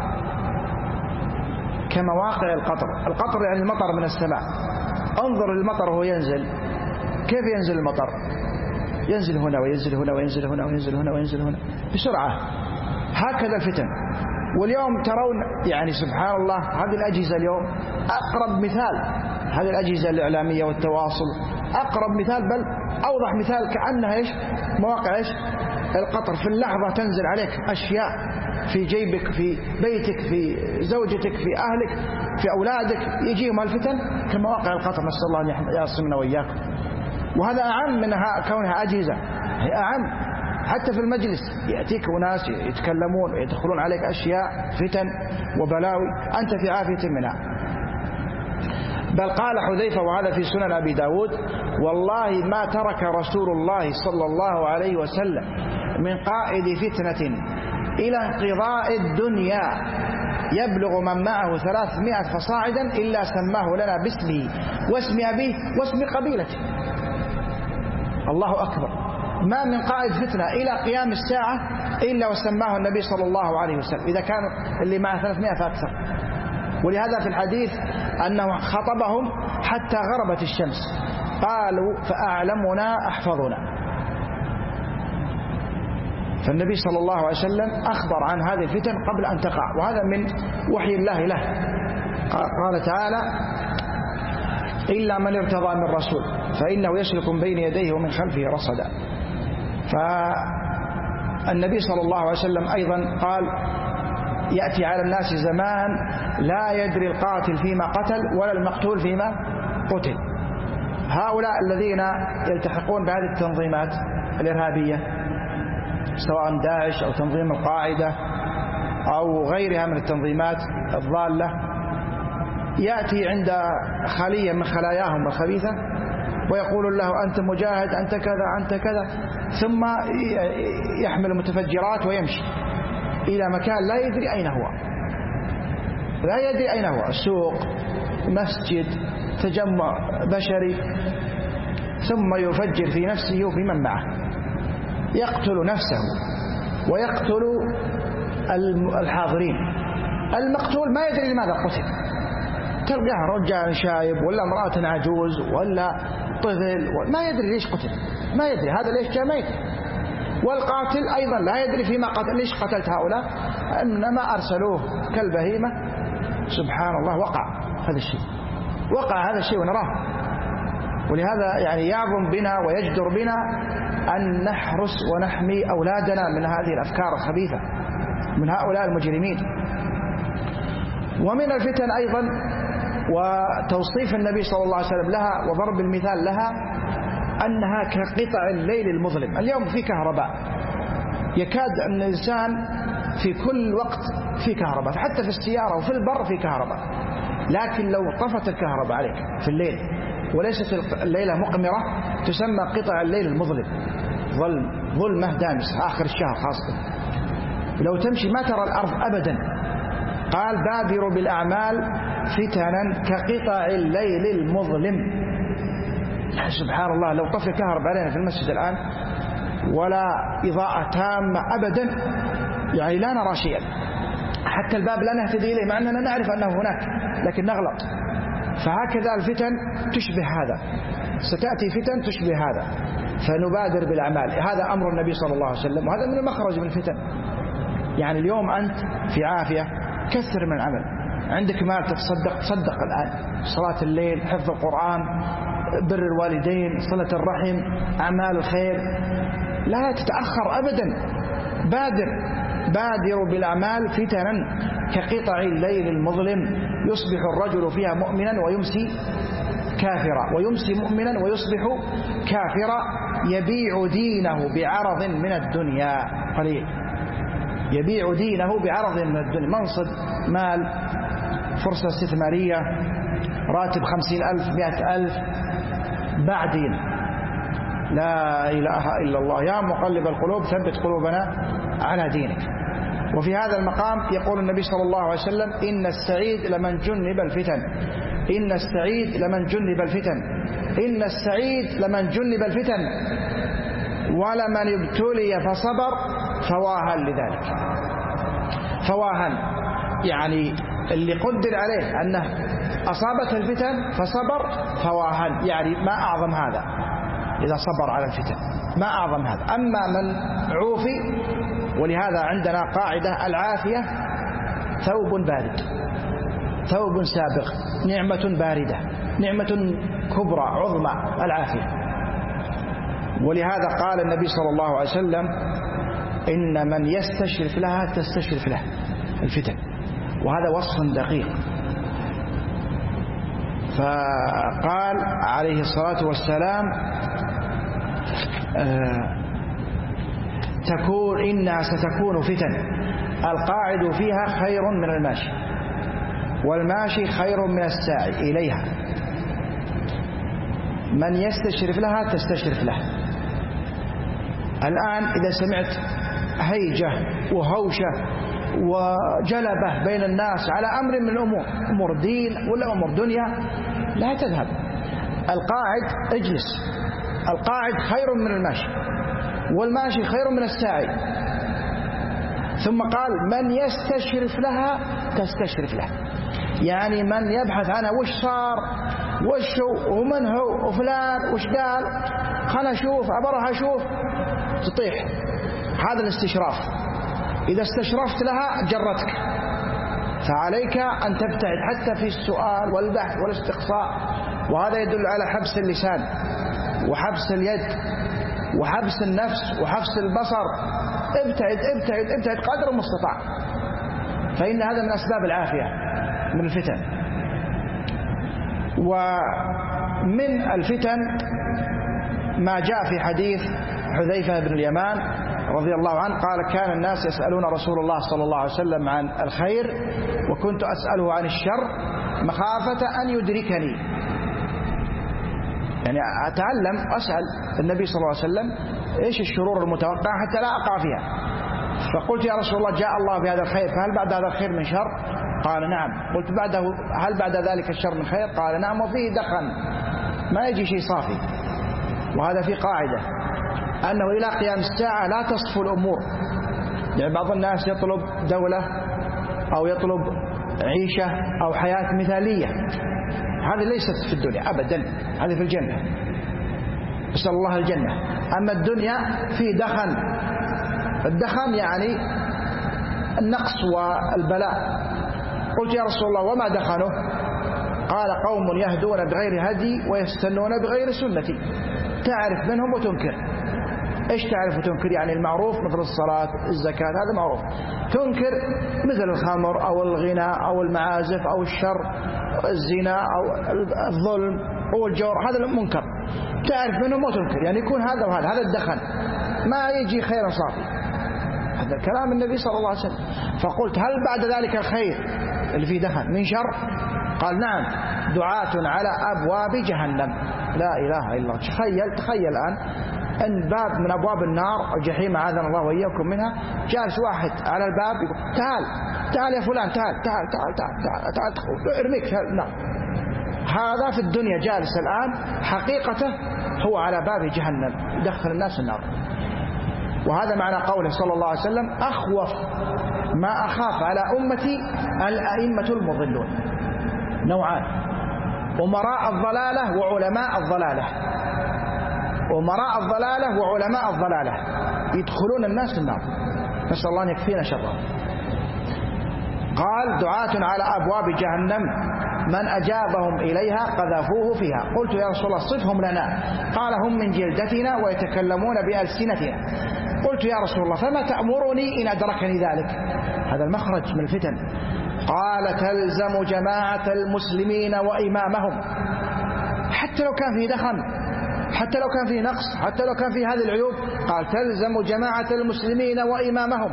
[SPEAKER 1] كمواقع القطر. القطر يعني المطر من السماء. انظر المطر وهو ينزل، كيف ينزل المطر؟ ينزل هنا وينزل هنا وينزل هنا وينزل هنا وينزل هنا بسرعة. هكذا الفتن. واليوم ترون يعني سبحان الله هذه الأجهزة اليوم أقرب مثال، هذه الأجهزة الإعلامية والتواصل أقرب مثال، بل أوضح مثال، كأنها إيش؟ مواقع إيش؟ القطر. في اللحظة تنزل عليك أشياء في جيبك، في بيتك، في زوجتك، في أهلك، في أولادك، يجيهم الفتن كمواقع القطر. نسأل الله أن يعصمنا وإياكم. وهذا أعم من كونها أجهزة، هي أعم. حتى في المجلس يأتيك أناس يتكلمون ويدخلون عليك أشياء فتن وبلاوي أنت في عافية منها. بل قال حذيفة وهذا في سنن أبي داود والله ما ترك رسول الله صلى الله عليه وسلم من قائد فتنة إلى انقضاء الدنيا يبلغ من معه ثلاثمائة فصاعدا إلا سماه لنا باسمه واسم أبيه واسم قبيلته. الله أكبر. ما من قائد فتنة إلى قيام الساعة إلا وسماه النبي صلى الله عليه وسلم إذا كان اللي معه ثلاثمائة فأكثر. ولهذا في الحديث أنه خطبهم حتى غربت الشمس قالوا فأعلمنا أحفظنا. فالنبي صلى الله عليه وسلم أخبر عن هذه الفتن قبل أن تقع، وهذا من وحي الله له. قال تعالى إلا من ارتضى من رسول فإنه يسلك من بين يديه ومن خلفه رصدا. فالنبي صلى الله عليه وسلم أيضا قال يأتي على الناس زمان لا يدري القاتل فيما قتل ولا المقتول فيما قتل. هؤلاء الذين يلتحقون بهذه التنظيمات الإرهابية سواء داعش أو تنظيم القاعدة أو غيرها من التنظيمات الضالة، يأتي عند خلية من خلاياهم الخبيثة ويقول له أنت مجاهد، أنت كذا، أنت كذا، ثم يحمل المتفجرات ويمشي إلى مكان لا يدري أين هو، لا يدري أين هو، السوق، مسجد، تجمع بشري، ثم يفجر في نفسه وفي من معه، يقتل نفسه ويقتل الحاضرين. المقتول ما يدري لماذا قتل، تلقاه رجال شايب ولا امرأة عجوز ولا طفل، ما يدري ليش قتل، ما يدري هذا ليش جاء ميت. والقاتل أيضا لا يدري فيما قتل، ليش قتلت هؤلاء، إنما أرسلوه كالبهيمة. سبحان الله، وقع هذا الشيء، وقع هذا الشيء ونراه. ولهذا يعني يعظم بنا ويجدر بنا أن نحرس ونحمي أولادنا من هذه الأفكار الخبيثة من هؤلاء المجرمين. ومن الفتن أيضا وتوصيف النبي صلى الله عليه وسلم لها وضرب المثال لها أنها كقطع الليل المظلم. اليوم في كهرباء، يكاد أن الإنسان في كل وقت في كهرباء، حتى في السيارة وفي البر في كهرباء، لكن لو طفت الكهرباء عليك في الليل وليست الليلة مقمرة تسمى قطع الليل المظلم، ظلم ظلمة دامسة آخر الشهر خاصة، لو تمشي ما ترى الأرض أبدا. قال بادروا بالأعمال فتنا كقطع الليل المظلم. سبحان الله، لو طفي الكهرباء علينا في المسجد الآن ولا إضاءة تامة أبدا يعني لا نرى شيئا، حتى الباب لا نهتدي إليه مع أننا نعرف أنه هناك لكن نغلط. فهكذا الفتن تشبه هذا، ستأتي فتن تشبه هذا، فنبادر بالأعمال. هذا أمر النبي صلى الله عليه وسلم، وهذا من المخرج من الفتن. يعني اليوم أنت في عافية، كثر من العمل، عندك مال تتصدق، تصدق الآن، صلاة الليل، حفظ القرآن، بر الوالدين، صلة الرحم، أعمال الخير، لا تتأخر أبدا. بادر بادروا بالأعمال فتنا كقطع الليل المظلم يصبح الرجل فيها مؤمنا ويمسي كافرا، ويمسي مؤمنا ويصبح كافرا، يبيع دينه بعرض من الدنيا قليل، يبيع دينه بعرض من الدنيا، منصب، مال، فرصة استثمارية، راتب خمسين ألف، مئة ألف، باع دينه. لا إله إلا الله. يا مقلب القلوب ثبت قلوبنا على دينك. وفي هذا المقام يقول النبي صلى الله عليه وسلم: إن السعيد لمن جنب الفتن، إن السعيد لمن جنب الفتن، إن السعيد لمن جنب الفتن، ولمن ابتلي فصبر فواها لذلك. فواها يعني اللي قدر عليه أنه أصابته الفتن فصبر، فواها يعني ما أعظم هذا إذا صبر على الفتن، ما أعظم هذا. أما من عوفي، ولهذا عندنا قاعدة: العافية ثوب بارد، ثوب سابق، نعمة باردة، نعمة كبرى عظمى العافية. ولهذا قال النبي صلى الله عليه وسلم: إن من يستشرف لها تستشرف له الفتن. وهذا وصف دقيق. فقال عليه الصلاة والسلام: آه تكون إنها ستكون فتن القاعد فيها خير من الماشي، والماشي خير من الساعي إليها. من يستشرف لها تستشرف له. الآن إذا سمعت هيجة وهوشة وجلبة بين الناس على أمر من الأمور، أمور دين ولا أمور دنيا، لا تذهب. القاعد اجلس، القاعد خير من الماشي، والماشي خير من الساعي. ثم قال: من يستشرف لها تستشرف له، يعني من يبحث عنها وش صار وش هو ومن هو وفلان وش قال، خلنا أشوف، أبرها أشوف، تطيح. هذا الاستشراف. إذا استشرفت لها جرتك، فعليك أن تبتعد حتى في السؤال والبحث والاستقصاء. وهذا يدل على حبس اللسان وحبس اليد وحبس النفس وحبس البصر. ابتعد ابتعد ابتعد قدر المستطاع، فإن هذا من أسباب العافية من الفتن. ومن الفتن ما جاء في حديث حذيفة بن اليمان رضي الله عنه قال: كان الناس يسألون رسول الله صلى الله عليه وسلم عن الخير، وكنت أسأله عن الشر مخافة أن يدركني. يعني أتعلم أسأل النبي صلى الله عليه وسلم إيش الشرور المتوقعة حتى لا أقع فيها. فقلت: يا رسول الله، جاء الله بهذا الخير، فهل بعد هذا الخير من شر؟ قال: نعم. قلت: بعده هل بعد ذلك الشر من خير؟ قال: نعم. وفيه دخن، ما يجي شيء صافي. وهذا في قاعدة أنه إلى قيام الساعة لا تصفو الأمور. يعني بعض الناس يطلب دولة أو يطلب عيشة أو حياة مثالية، هذه ليست في الدنيا أبدا، هذه في الجنة، نسأل الله الجنة. أما الدنيا في دخن، الدخن يعني النقص والبلاء. قلت: يا رسول الله، وما دخنه؟ قال: قوم يهدون بغير هدي ويستنون بغير سنتي. تعرف منهم وتنكر. إيش تعرف وتنكر؟ يعني المعروف مثل الصلاة، الزكاة، هذا معروف. تنكر مثل الخمر أو الغناء أو المعازف أو الشر، الزنا أو الظلم أو الجور، هذا المنكر. تعرف منهم وتنكر، يعني يكون هذا وهذا، هذا الدخل، ما يجي خير صافي. هذا كلام النبي صلى الله عليه وسلم. فقلت: هل بعد ذلك الخير اللي فيه دخل من شر؟ قال: نعم، دعاة على أبواب جهنم. لا إله إلا الله. تخيل تخيل الآن أن باب من أبواب النار الجحيم، عاذنا الله وإياكم منها، جالس واحد على الباب يقول: تعال تعال يا فلان، تعال تعال تعال تعال, تعال, تعال ارميك نعم. هذا في الدنيا جالس الآن، حقيقته هو على باب جهنم، يدخل الناس النار. وهذا معنى قوله صلى الله عليه وسلم: أخوف ما أخاف على أمتي الأئمة المضلون. نوعان: أمراء الضلالة وعلماء الضلالة. أمراء الضلالة وعلماء الضلالة يدخلون الناس النار، نسأل الله أن يكفينا شرهم. قال: دعاة على أبواب جهنم من أجابهم إليها قذفوه فيها. قلت: يا رسول الله صفهم لنا. قال: هم من جلدتنا ويتكلمون بألسنتنا. قلت: يا رسول الله فما تأمرني إن أدركني ذلك؟ هذا المخرج من الفتن. قال: تلزم جماعة المسلمين وإمامهم، حتى لو كان فيه دخن، حتى لو كان فيه نقص، حتى لو كان فيه هذه العيوب. قال: تلزم جماعة المسلمين وإمامهم.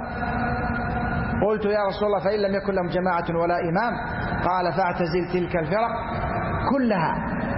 [SPEAKER 1] قلت: يا رسول الله فإن لم يكن لهم جماعة ولا إمام؟ قال: فاعتزل تلك الفرق كلها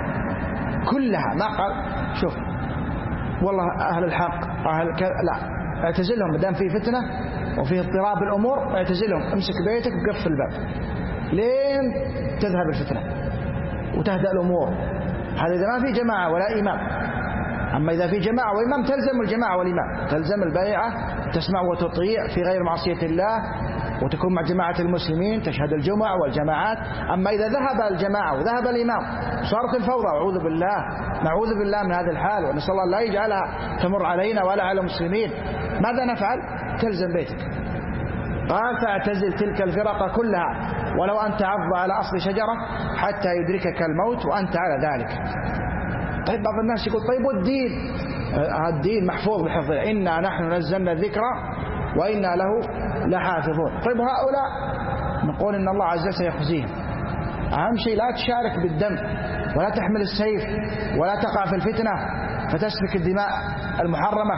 [SPEAKER 1] كلها. ما قال شوف والله أهل الحق أهل كذا، لا، اعتزلهم. ما دام في فتنة وفي اضطراب الأمور اعتزلهم، امسك بيتك وقفل الباب لين تذهب الفتنة وتهدأ الأمور. هذا إذا ما في جماعة ولا إمام. أما إذا في جماعة وإمام تلزم الجماعة والإمام، تلزم البيعة، تسمع وتطيع في غير معصية الله، وتكون مع جماعة المسلمين، تشهد الجمع والجماعات. أما إذا ذهب الجماعة وذهب الإمام صارت الفوضى، أعوذ بالله، نعوذ بالله من هذا الحال، ونسأل الله لا يجعلها تمر علينا ولا على المسلمين. ماذا نفعل؟ تلزم بيتك. قال: فاعتزل تلك الفرق كلها ولو أن تعض على أصل شجرة حتى يدركك الموت وأنت على ذلك. طيب بعض الناس يقول: طيب والدين؟ الدين محفوظ بحفظه، إنا نحن نزلنا الذكر وإنا له لحافظون. طيب هؤلاء نقول إن الله عز وجل سيخزيهم. أهم شيء لا تشارك بالدم ولا تحمل السيف ولا تقع في الفتنة فتسفك الدماء المحرمة.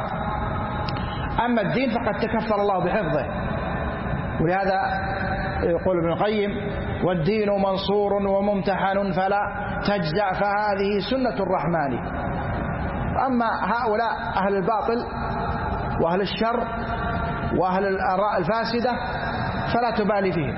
[SPEAKER 1] أما الدين فقد تكفل الله بحفظه، ولهذا يقول ابن القيم: والدين منصور وممتحن فلا تجزع فهذه سنة الرحمن. أما هؤلاء أهل الباطل وأهل الشر وأهل الآراء الفاسدة فلا تبالي فيهم.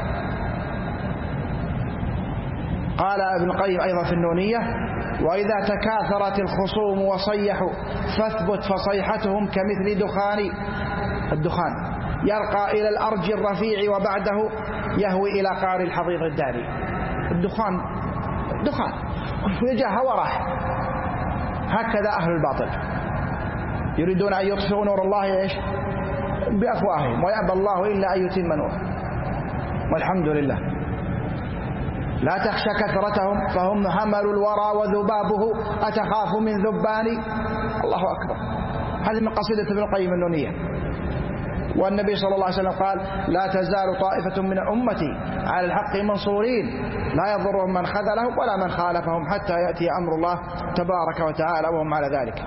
[SPEAKER 1] قال ابن القيم أيضا في النونية: وإذا تكاثرت الخصوم وصيحوا فاثبت فصيحتهم كمثل دخان الدخان يرقى إلى الأرج الرفيع وبعده يهوي إلى قعر الحضيض الداري. الدخان دخان ويجاه وراح. هكذا أهل الباطل يريدون أن يطفئوا نور الله إيش؟ بأفواههم، ويأبى الله إلا أن يتم نوره. والحمد لله. لا تخشى كثرتهم فهم حمل الورى وذبابه أتخاف من ذبان. الله أكبر. هذه من قصيدة ابن القيم النونية. والنبي صلى الله عليه وسلم قال: لا تزال طائفة من أمتي على الحق منصورين لا يضرهم من خذلهم ولا من خالفهم حتى يأتي أمر الله تبارك وتعالى وهم على ذلك.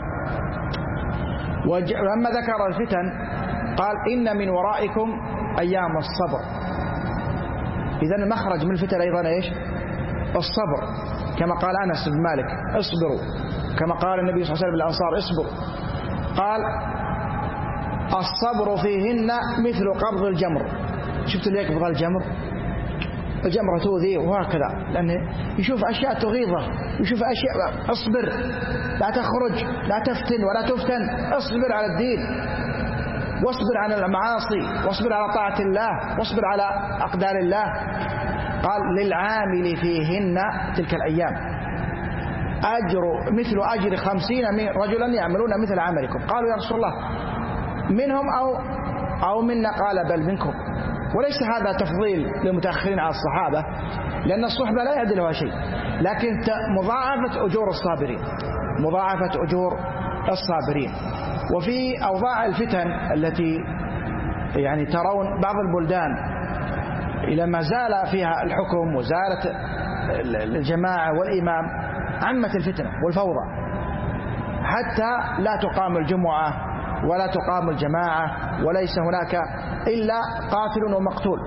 [SPEAKER 1] ولما ذكر الفتن قال: إن من ورائكم أيام الصبر. إذن المخرج من الفتن أيضا إيش؟ الصبر، كما قال أنس بن مالك: اصبروا، كما قال النبي صلى الله عليه وسلم للأنصار: اصبروا. قال: الصبر فيهن مثل قبض الجمر. شفت اللي يقبض الجمر؟ الجمرة تؤذيه وهكذا، لأنه يشوف أشياء تغيظه، يشوف أشياء. اصبر، لا تخرج، لا تفتن ولا تفتن، اصبر على الدين، واصبر على المعاصي، واصبر على طاعة الله، واصبر على أقدار الله. قال: للعامل فيهن تلك الأيام أجر مثل أجر خمسين رجلا يعملون مثل عملكم. قالوا: يا رسول الله منهم أو أو منا؟ قال: بل منكم. وليس هذا تفضيل للمتأخرين على الصحابة، لأن الصحبة لا يعدلها شيء، لكن مضاعفة أجور الصابرين، مضاعفة أجور الصابرين. وفي أوضاع الفتن التي يعني ترون بعض البلدان إلى ما زال فيها الحكم وزالت الجماعة والإمام عمت الفتنة والفوضى، حتى لا تقام الجمعة ولا تقام الجماعة، وليس هناك إلا قاتل ومقتول،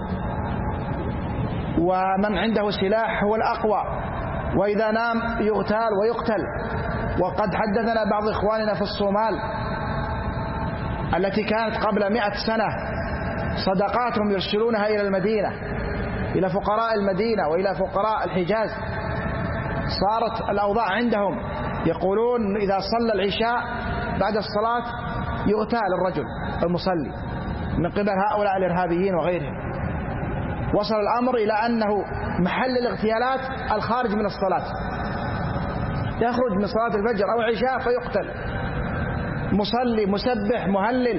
[SPEAKER 1] ومن عنده سلاح هو الأقوى، وإذا نام يغتال ويقتل. وقد حدثنا بعض إخواننا في الصومال التي كانت قبل مئة سنة صدقاتهم يرسلونها إلى المدينة، إلى فقراء المدينة وإلى فقراء الحجاز. صارت الأوضاع عندهم يقولون إذا صلى العشاء بعد الصلاة يؤتى للرجل المصلي من قبل هؤلاء الإرهابيين وغيرهم. وصل الأمر إلى أنه محل الاغتيالات الخارج من الصلاة، يخرج من صلاة الفجر أو العشاء فيقتل، مصلي مسبح مهلل.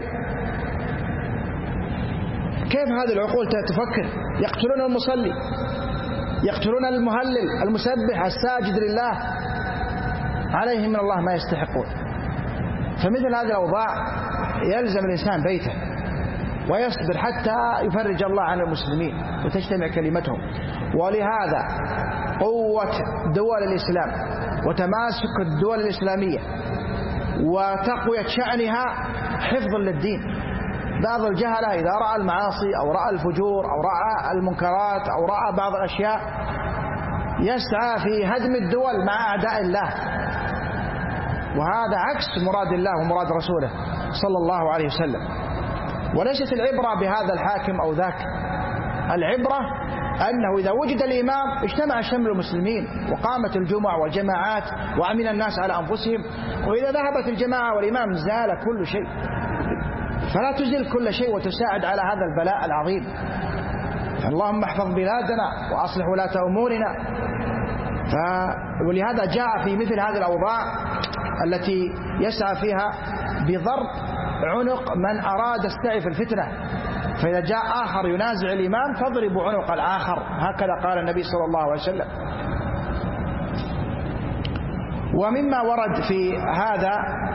[SPEAKER 1] كيف هذه العقول تفكر؟ يقتلون المصلي، يقتلون المهلل المسبح الساجد لله، عليهم من الله ما يستحقون. فمثل هذه الأوضاع يلزم الإنسان بيته ويصبر حتى يفرج الله عن المسلمين وتجتمع كلمتهم. ولهذا قوة دول الإسلام وتماسك الدول الإسلامية وتقوية شأنها حفظ للدين. بعض الجهلة إذا رأى المعاصي أو رأى الفجور أو رأى المنكرات أو رأى بعض الأشياء يسعى في هدم الدول مع أعداء الله، وهذا عكس مراد الله ومراد رسوله صلى الله عليه وسلم. وليست العبرة بهذا الحاكم أو ذاك، العبرة أنه إذا وجد الإمام اجتمع شمل المسلمين وقامت الجمع والجماعات وأمن الناس على أنفسهم، وإذا ذهبت الجماعة والإمام زال كل شيء. فلا تزل كل شيء وتساعد على هذا البلاء العظيم. اللهم احفظ بلادنا وأصلح ولاة أمورنا. ف... ولهذا جاء في مثل هذه الأوضاع التي يسعى فيها بضرب عنق من أراد استعف الفتنة، فإذا جاء آخر ينازع الإمام فاضربوا عنق الآخر، هكذا قال النبي صلى الله عليه وسلم. ومما ورد في هذا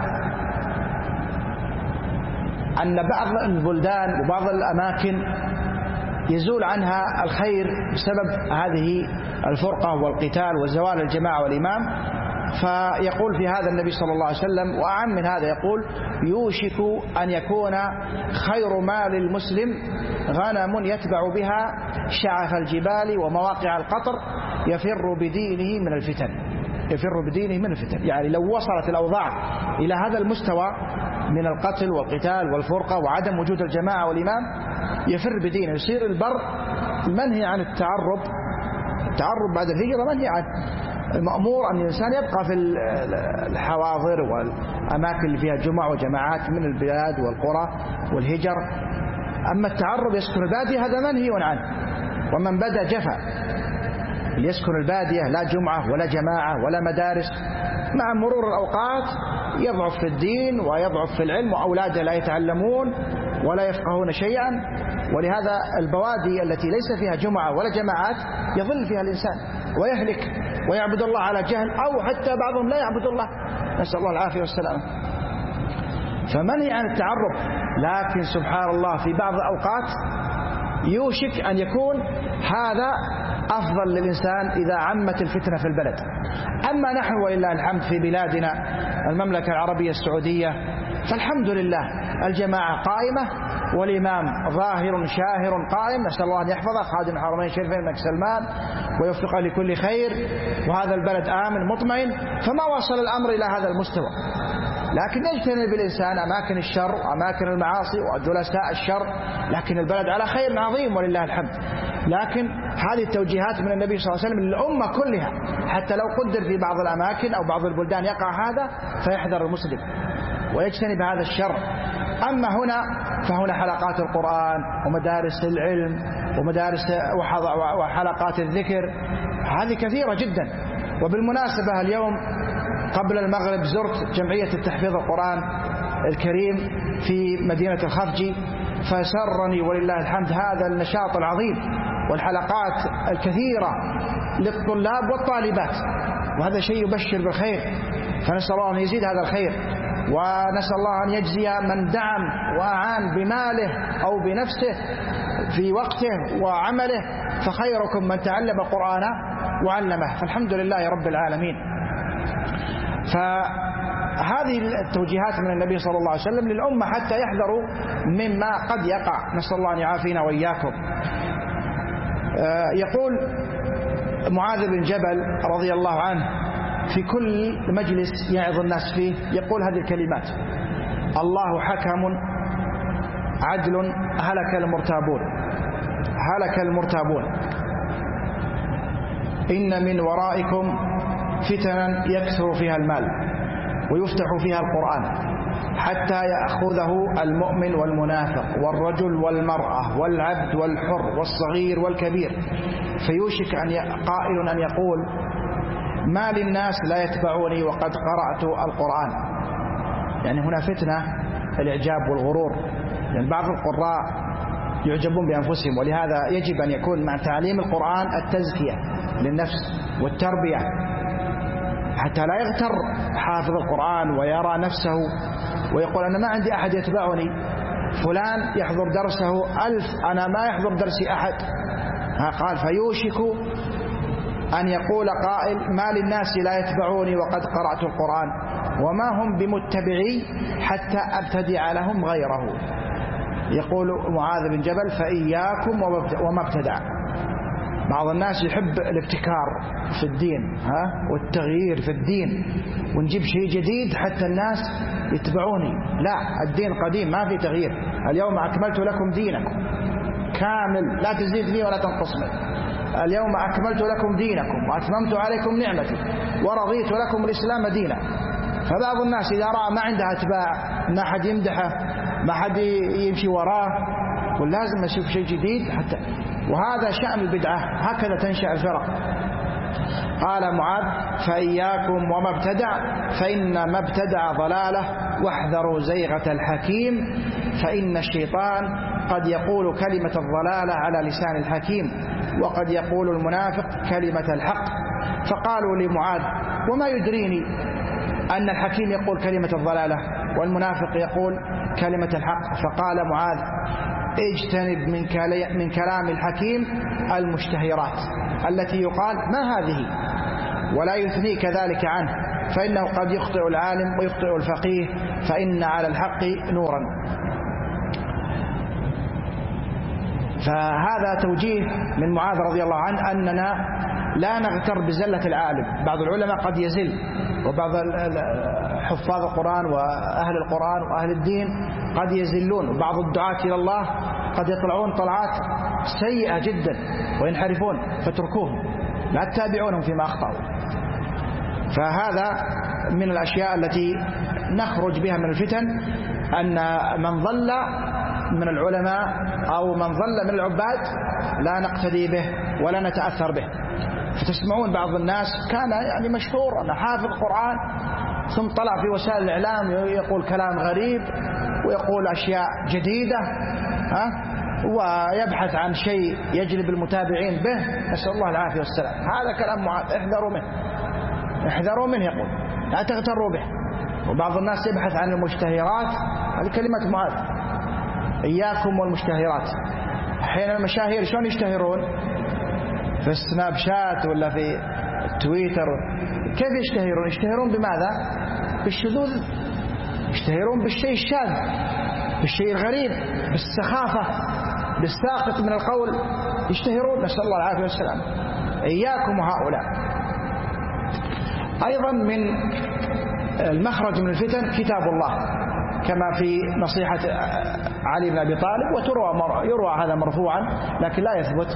[SPEAKER 1] أن بعض البلدان وبعض الأماكن يزول عنها الخير بسبب هذه الفرقة والقتال وزوال الجماعة والإمام. فيقول في هذا النبي صلى الله عليه وسلم، وأعم من هذا يقول: يوشك أن يكون خير مال المسلم غنم يتبع بها شعف الجبال ومواقع القطر يفر بدينه من الفتن. يفر بدينه من الفتن، يعني لو وصلت الأوضاع إلى هذا المستوى من القتل والقتال والفرقة وعدم وجود الجماعة والإمام يفر بدينه، يصير البر المنهي عن التعرب. التعرب بعد الهجرة منهي عنه، المأمور أن الإنسان يبقى في الحواضر والأماكن اللي فيها جمع وجماعات من البلاد والقرى والهجر. أما التعرب يسكن البادية هذا منهي عنه، ومن بدا جفا. اللي يسكن البادية لا جمعة ولا جماعة ولا مدارس، مع مرور الأوقات يضعف في الدين ويضعف في العلم، وأولاده لا يتعلمون ولا يفقهون شيئا. ولهذا البوادي التي ليس فيها جمعة ولا جماعات يظل فيها الإنسان ويهلك ويعبد الله على جهل، أو حتى بعضهم لا يعبد الله، نسأل الله العافية والسلامة. فمنهي عن التعرب، لكن سبحان الله في بعض الأوقات يوشك أن يكون هذا أفضل للإنسان إذا عمت الفتنة في البلد. أما نحن ولله الحمد في بلادنا المملكة العربية السعودية فالحمد لله الجماعة قائمة والإمام ظاهر شاهر قائم، نسأل الله أن يحفظه خادم الحرمين الشريفين الملك سلمان ويوفقه لكل خير، وهذا البلد آمن مطمئن. فما وصل الأمر إلى هذا المستوى، لكن يجتنب الإنسان أماكن الشر وأماكن المعاصي وجلساء الشر، لكن البلد على خير عظيم ولله الحمد. لكن هذه التوجيهات من النبي صلى الله عليه وسلم للأمة كلها، حتى لو قدر في بعض الأماكن أو بعض البلدان يقع هذا فيحذر المسلم ويجتنب هذا الشر. أما هنا فهنا حلقات القرآن ومدارس العلم ومدارس وحلقات الذكر، هذه كثيرة جدا. وبالمناسبة اليوم قبل المغرب زرت جمعية التحفيظ القرآن الكريم في مدينة الخفجي، فسرني ولله الحمد هذا النشاط العظيم والحلقات الكثيرة للطلاب والطالبات، وهذا شيء يبشر بالخير. فنسأل الله أن يزيد هذا الخير، ونسأل الله أن يجزي من دعم وأعان بماله أو بنفسه في وقته وعمله، فخيركم من تعلم القرآن وعلمه، فالحمد لله رب العالمين. فهذه التوجيهات من النبي صلى الله عليه وسلم للأمة حتى يحذروا مما قد يقع، نسأل الله أن يعافينا وإياكم. يقول معاذ بن جبل رضي الله عنه في كل مجلس يعظ الناس فيه يقول هذه الكلمات: الله حكم عدل هلك المرتابون، هلك المرتابون، إن من ورائكم فتنا يكثر فيها المال ويفتح فيها القرآن حتى يأخذه المؤمن والمنافق والرجل والمرأة والعبد والحر والصغير والكبير، فيوشك أن قائل أن يقول ما للناس لا يتبعوني وقد قرأت القرآن. يعني هنا فتنة الإعجاب والغرور، يعني بعض القراء يعجبون بأنفسهم، ولهذا يجب أن يكون مع تعليم القرآن التزكية للنفس والتربية، حتى لا يغتر حافظ القرآن ويرى نفسه ويقول أنا ما عندي أحد يتبعني، فلان يحضر درسه ألف أنا ما يحضر درسي أحد. قال فيوشك أن يقول قائل ما للناس لا يتبعوني وقد قرأت القرآن وما هم بمتبعي حتى أبتدع لهم غيره. يقول معاذ بن جبل فإياكم وما ابتدع. بعض الناس يحب الابتكار في الدين ها والتغيير في الدين، ونجيب شيء جديد حتى الناس يتبعوني. لا، الدين قديم ما في تغيير. اليوم أكملت لكم دينكم كامل لا تزيد فيه ولا تنقص منه. اليوم أكملت لكم دينكم وأتممت عليكم نعمتي ورضيت لكم الإسلام دينا. فبعض الناس إذا رأى ما عندها أتباع، ما حد يمدحه، ما حد يمشي وراه، ولازم نشوف شيء جديد حتى. وهذا شأن البدعة، هكذا تنشأ الفرق. قال معاذ فإياكم وما ابتدع فإن ما ابتدع ضلالة واحذروا زيغة الحكيم فإن الشيطان قد يقول كلمة الضلالة على لسان الحكيم وقد يقول المنافق كلمة الحق. فقالوا لمعاذ وما يدريني أن الحكيم يقول كلمة الضلالة والمنافق يقول كلمة الحق؟ فقال معاذ اجتنب من من كلام الحكيم المشتهرات التي يقال ما هذه، ولا يثني كذلك عنه، فإنه قد يخطئ العالم ويخطئ الفقيه، فإن على الحق نورا. فهذا توجيه من معاذ رضي الله عنه أننا لا نغتر بزلة العالم. بعض العلماء قد يزل، وبعض حفاظ القرآن وأهل القرآن وأهل الدين قد يزلون، وبعض الدعاة إلى الله قد يطلعون طلعات سيئة جدا وينحرفون، فاتركوهم لا تتابعونهم فيما أخطأوا. فهذا من الأشياء التي نخرج بها من الفتن، أن من ضل من العلماء أو من ضل من العباد لا نقتدي به ولا نتأثر به. فتسمعون بعض الناس كان يعني مشهور أنه حافظ قرآن، ثم طلع في وسائل الإعلام يقول كلام غريب ويقول أشياء جديدة ها ويبحث عن شيء يجلب المتابعين به، نسأل الله العافية والسلام. هذا كلام معاذ، احذروا منه احذروا منه، يقول لا تغتروا به. وبعض الناس يبحث عن المشتهرات، هذه كلمة معاذ، إياكم والمشتهرات. حين المشاهير شلون يشتهرون؟ في السناب شات ولا في تويتر، كيف يشتهرون؟ يشتهرون بماذا؟ بالشذوذ، يشتهرون بالشيء الشاذ، بالشيء الغريب، بالسخافة، بالساقط من القول، يشتهرون، نسأل الله العافية والسلام. إياكم وهؤلاء. أيضا من المخرج من الفتن كتاب الله، كما في نصيحة علي بن أبي طالب، وتروى يروى هذا مرفوعا لكن لا يثبت.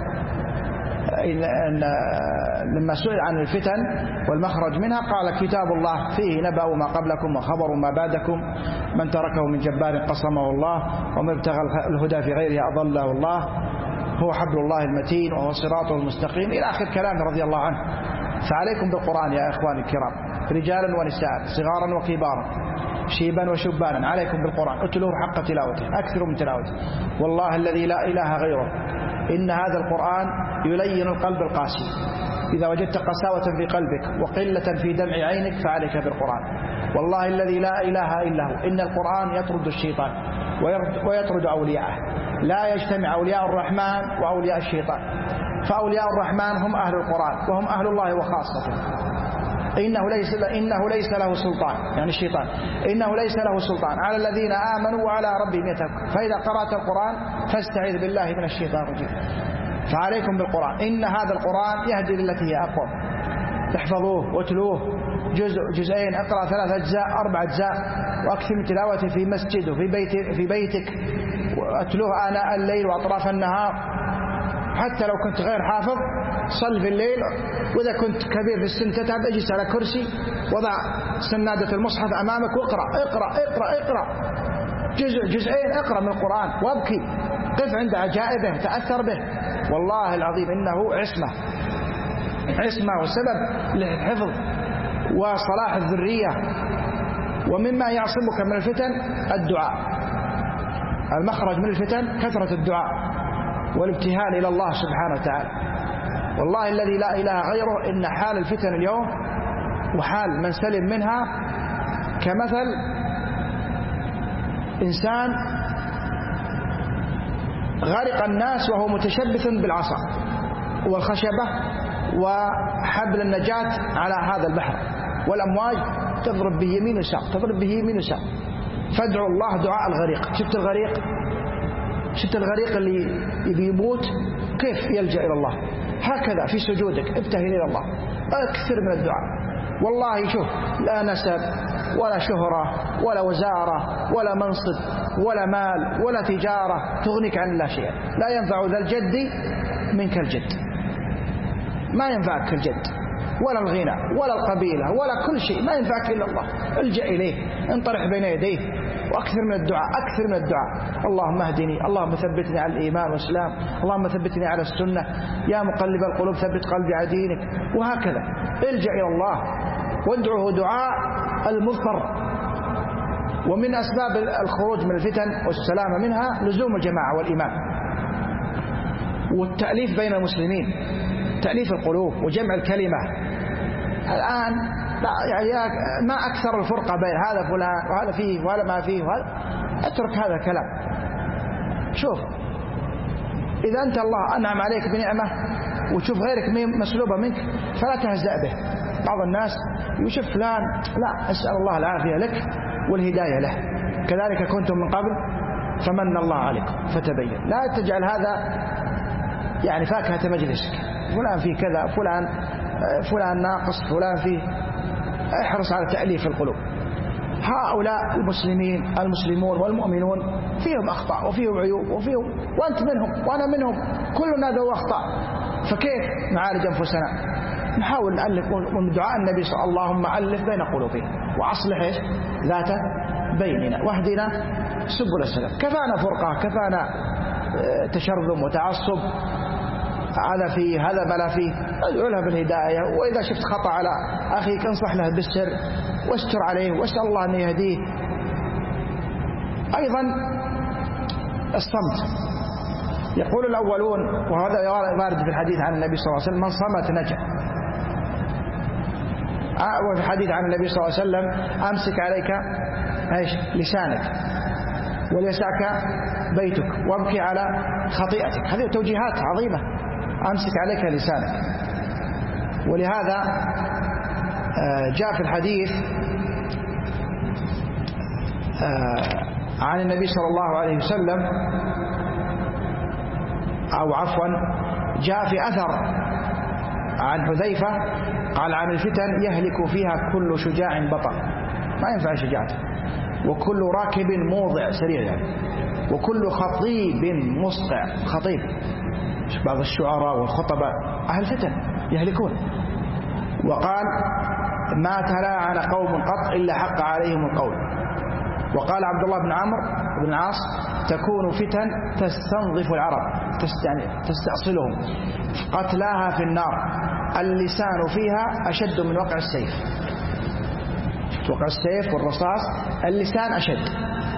[SPEAKER 1] لما سئل عن الفتن والمخرج منها قال كتاب الله فيه نبأ ما قبلكم وخبر ما بعدكم، من تركه من جبار قصمه الله، ومن ابتغى الهدى في غيره أضله الله، هو حبل الله المتين وهو صراطه المستقيم، إلى آخر كلام رضي الله عنه. فعليكم بالقرآن يا إخواني الكرام، رجالا ونساء، صغارا وكبارا، شيبا وشبانا، عليكم بالقرآن، اتلوه حق تلاوته، أكثروا من تلاوته، والله الذي لا إله غيره إن هذا القرآن يلين القلب القاسي. إذا وجدت قساوة في قلبك وقلة في دمع عينك فعليك بالقرآن، والله الذي لا إله إلا هو إن القرآن يطرد الشيطان ويطرد أولياءه، لا يجتمع أولياء الرحمن وأولياء الشيطان. فأولياء الرحمن هم أهل القرآن وهم أهل الله وخاصته. إنه ليس إنه ليس له سلطان، يعني الشيطان إنه ليس له سلطان على الذين آمنوا وعلى ربهم يتوكلون. فإذا قرأت القرآن فاستعذ بالله من الشيطان الرجيم. فعليكم بالقرآن، إن هذا القرآن يهدي للتي هي أقوم. تحفظوه وتلوه جزء جزئين، اقرأ ثلاث أجزاء أربع أجزاء، وأكثر من تلاوته في مسجد وفي بيت في بيتك، وأتلوه آناء الليل وأطراف النهار، حتى لو كنت غير حافظ صل في الليل، وإذا كنت كبير في السن تتعب اجلس على كرسي، وضع سنادة المصحف أمامك واقرأ اقرأ اقرأ اقرأ جزء جزئين اقرأ من القرآن وابكي، قف عند عجائبه تأثر به. والله العظيم إنه عصمة عصمة وسبب للحفظ وصلاح الذرية. ومما يعصمك من الفتن الدعاء، المخرج من الفتن كثرة الدعاء والابتهال إلى الله سبحانه وتعالى. والله الذي لا إله غيره إن حال الفتن اليوم وحال من سلم منها كمثل إنسان غرق الناس وهو متشبث بالعصا والخشبة وحبل النجاة على هذا البحر، والأمواج تضرب به يمين ويسار تضرب به يمين ويسار، فادعوا الله دعاء الغريق. شفت الغريق شفت الغريق اللي يبي يموت كيف يلجأ إلى الله؟ هكذا في سجودك ابتهل إلى الله، أكثر من الدعاء. والله شوف، لا نسب ولا شهرة ولا وزارة ولا منصب ولا مال ولا تجارة تغنيك عن الله شيئا. لا ينفع ذا الجد منك الجد، ما ينفعك الجد ولا الغنى ولا القبيلة ولا كل شيء، ما ينفعك إلا الله. الجأ إليه، انطرح بين يديه، وأكثر من الدعاء أكثر من الدعاء. اللهم اهدني، اللهم ثبتني على الإيمان والإسلام، اللهم ثبتني على السنة، يا مقلب القلوب ثبت قلبي على دينك. وهكذا الجأ إلى الله وادعوه دعاء المضطر. ومن أسباب الخروج من الفتن والسلامة منها لزوم الجماعة والإيمان والتأليف بين المسلمين، تأليف القلوب وجمع الكلمة. الآن لا يعني ما أكثر الفرقة بين هذا فلان وهذا فيه وهذا ما فيه وهذا. اترك هذا الكلام. شوف، إذا أنت الله أنعم عليك بنعمة وتشوف غيرك مسلوبة منك فلا تهزأ به. بعض الناس يشوف فلان، لا، أسأل الله العافية لك والهداية له، كذلك كنتم من قبل فمن الله عليكم فتبين. لا تجعل هذا يعني فاكهة مجلسك، فلان فيه كذا، فلان فلان ناقص، فلان فيه. احرص على تأليف القلوب. هؤلاء المسلمين المسلمون والمؤمنون فيهم أخطاء وفيهم عيوب وفيهم، وأنت منهم وأنا منهم، كلنا ذو أخطاء. فكيف نعالج أنفسنا؟ نحاول نألف من دعاء النبي صلى الله عليه وسلم: اللهم ألف بين قلوبنا وأصلح إيش ذات بيننا واهدنا سبل السلام. كفانا فرقة، كفانا تشرذم وتعصب، هذا فيه هذا بلا فيه. ادعو له بالهداية، وإذا شفت خطأ على أخيك انصح له بالسر واستر عليه واسأل الله أن يهديه. أيضا الصمت. يقول الأولون، وهذا وارد في الحديث عن النبي صلى الله عليه وسلم: من صمت نجا. وفي الحديث عن النبي صلى الله عليه وسلم: أمسك عليك ايش لسانك وليسعك بيتك وابكي على خطيئتك. هذه توجيهات عظيمة. أمسك عليك لسانك. ولهذا جاء في الحديث عن النبي صلى الله عليه وسلم، أو عفوا جاء في أثر عن حذيفة قال: عن الفتن يهلك فيها كل شجاع بطل. ما ينفع شجاعته. وكل راكب موضع سريع يعني. وكل خطيب مسطع. خطيب بعض الشعراء والخطباء أهل فتن يهلكون. وقال: ما تلاعن قوم قط إلا حق عليهم القول. وقال عبد الله بن عمرو بن العاص: تكون فتن تستنظف العرب، يعني تستأصلهم، قتلاها في النار، اللسان فيها أشد من وقع السيف. وقع السيف والرصاص اللسان أشد.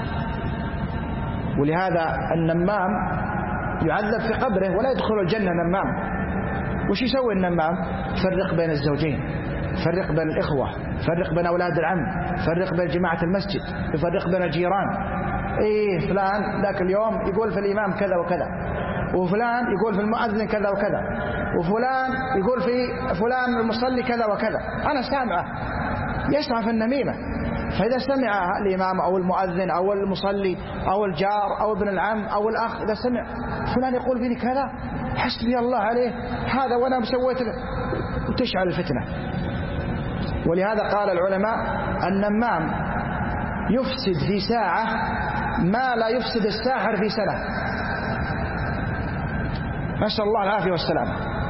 [SPEAKER 1] ولهذا النمام يعذب في قبره ولا يدخل الجنة نمام. وش يسوي النمام؟ فرق بين الزوجين، فرق بين الإخوة، فرق بين أولاد العم، فرق بين جماعة المسجد، يفرق بين الجيران. إيه فلان ذاك اليوم يقول في الإمام كذا وكذا، وفلان يقول في المؤذن كذا وكذا، وفلان يقول في فلان المصلي كذا وكذا. أنا سامعه يسعى في النميمة. فإذا سمع الإمام أو المؤذن أو المصلي أو الجار أو ابن العم أو الأخ، إذا سمع فلان يقول فيني كذا، حسبي الله عليه هذا وأنا مسويت، وتشعل الفتنة. ولهذا قال العلماء: النمام يفسد في ساعة ما لا يفسد الساحر في سنة. نسأل الله العافية والسلامة.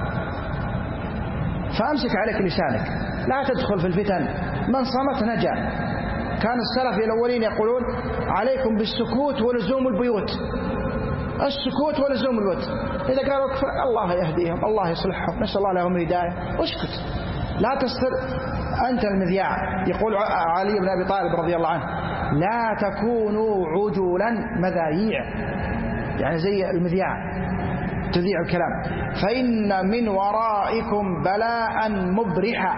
[SPEAKER 1] فأمسك عليك لسانك، لا تدخل في الفتن، من صمت نجا. كان السلف الأولين يقولون عليكم بالسكوت ولزوم البيوت، السكوت ولزوم البيوت. إذا قالوا الله يهديهم الله يصلحهم نسأل الله لهم الهداية، اسكت، لا تصدر أنت المذياع. يقول علي بن أبي طالب رضي الله عنه لا تكونوا عجولا مذايع، يعني زي المذياع تذيع الكلام، فإن من ورائكم بلاء مبرحا.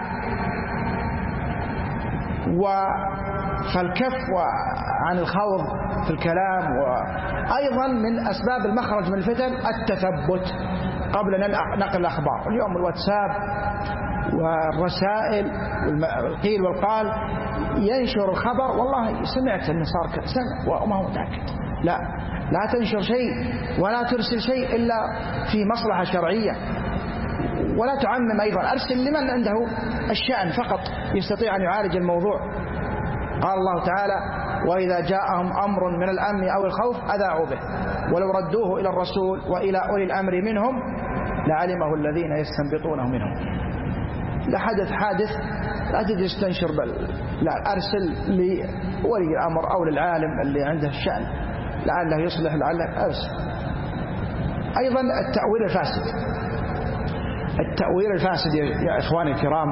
[SPEAKER 1] فالكف عن الخوض في الكلام. وأيضا من أسباب المخرج من الفتن التثبت قبل نقل الأخبار. اليوم الواتساب والرسائل والقيل والقال، ينشر الخبر والله سمعت أنه صار كذا وما هو متأكد. لا لا تنشر شيء ولا ترسل شيء إلا في مصلحة شرعية، ولا تعمم أيضا، أرسل لمن عنده الشأن فقط يستطيع أن يعالج الموضوع. قال الله تعالى وإذا جاءهم أمر من الأمن أو الخوف أذاعوا به ولو ردوه إلى الرسول وإلى أولي الأمر منهم لعلمه الذين يستنبطونه منهم. لحدث حادث لا تجلس تنشر، بل لا، أرسل لولي الأمر أو للعالم اللي عنده الشأن لعله يصلح لعله أرسل. أيضا التأويل الفاسد، التأويل الفاسد يا إخواني الكرام،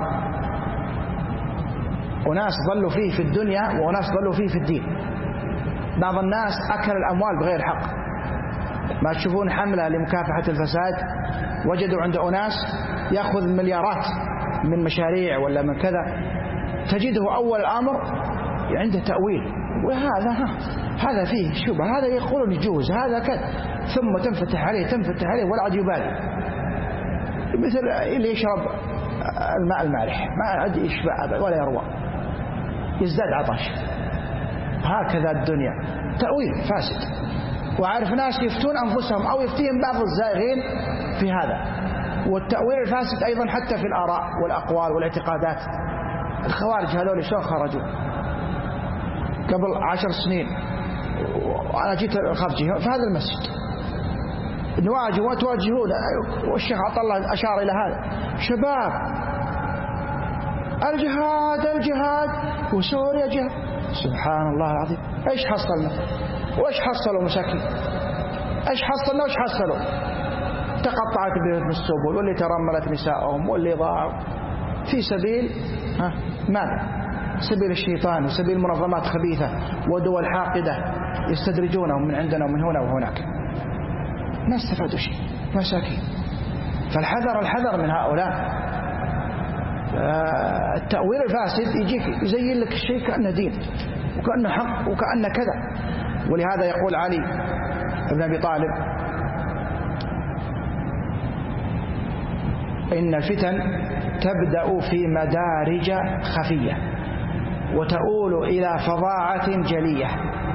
[SPEAKER 1] وناس ظلوا فيه في الدنيا وناس ظلوا فيه في الدين. بعض الناس أكل الأموال بغير حق. ما تشوفون حملة لمكافحة الفساد وجدوا عند أناس يأخذ مليارات من مشاريع ولا من كذا، تجده أول الأمر عنده تأويل، وهذا هذا فيه شبهة، هذا يقولون يجوز، هذا كذا، ثم تنفتح عليه تنفتح عليه ولا عاد يبالي. مثل اللي يشرب الماء المالح ما عاد يشبع ولا يروى، يزداد عطش. هكذا الدنيا تأويل فاسد. وعارف ناس يفتون أنفسهم أو يفتيهم بعض الزائغين في هذا. والتأويل الفاسد أيضا حتى في الآراء والأقوال والاعتقادات. الخوارج هذول شلون خرجوا؟ قبل عشر سنين وأنا جيت الخارجي في هذا المسجد نواجه وتواجهون، والشيخ عطا الله أشار إلى هذا، شباب الجهاد الجهاد وسوريا جهاد. سبحان الله العظيم، ايش حصلنا وايش حصلوا مساكين؟ ايش حصلنا وايش حصلوا؟ تقطعت بهم السبل، واللي ترملت نساءهم، واللي ضاعوا في سبيل ها ماذا؟ سبيل الشيطان وسبيل منظمات خبيثة ودول حاقدة يستدرجونهم من عندنا ومن هنا وهناك. ما استفادوا شيء مساكين. فالحذر الحذر من هؤلاء. التأويل الفاسد يجيك يزين لك الشيء كأنه دين وكأنه حق وكأنه كذا. ولهذا يقول علي بن أبي طالب إن الفتن تبدأ في مدارج خفية وتؤول إلى فظاعة جلية،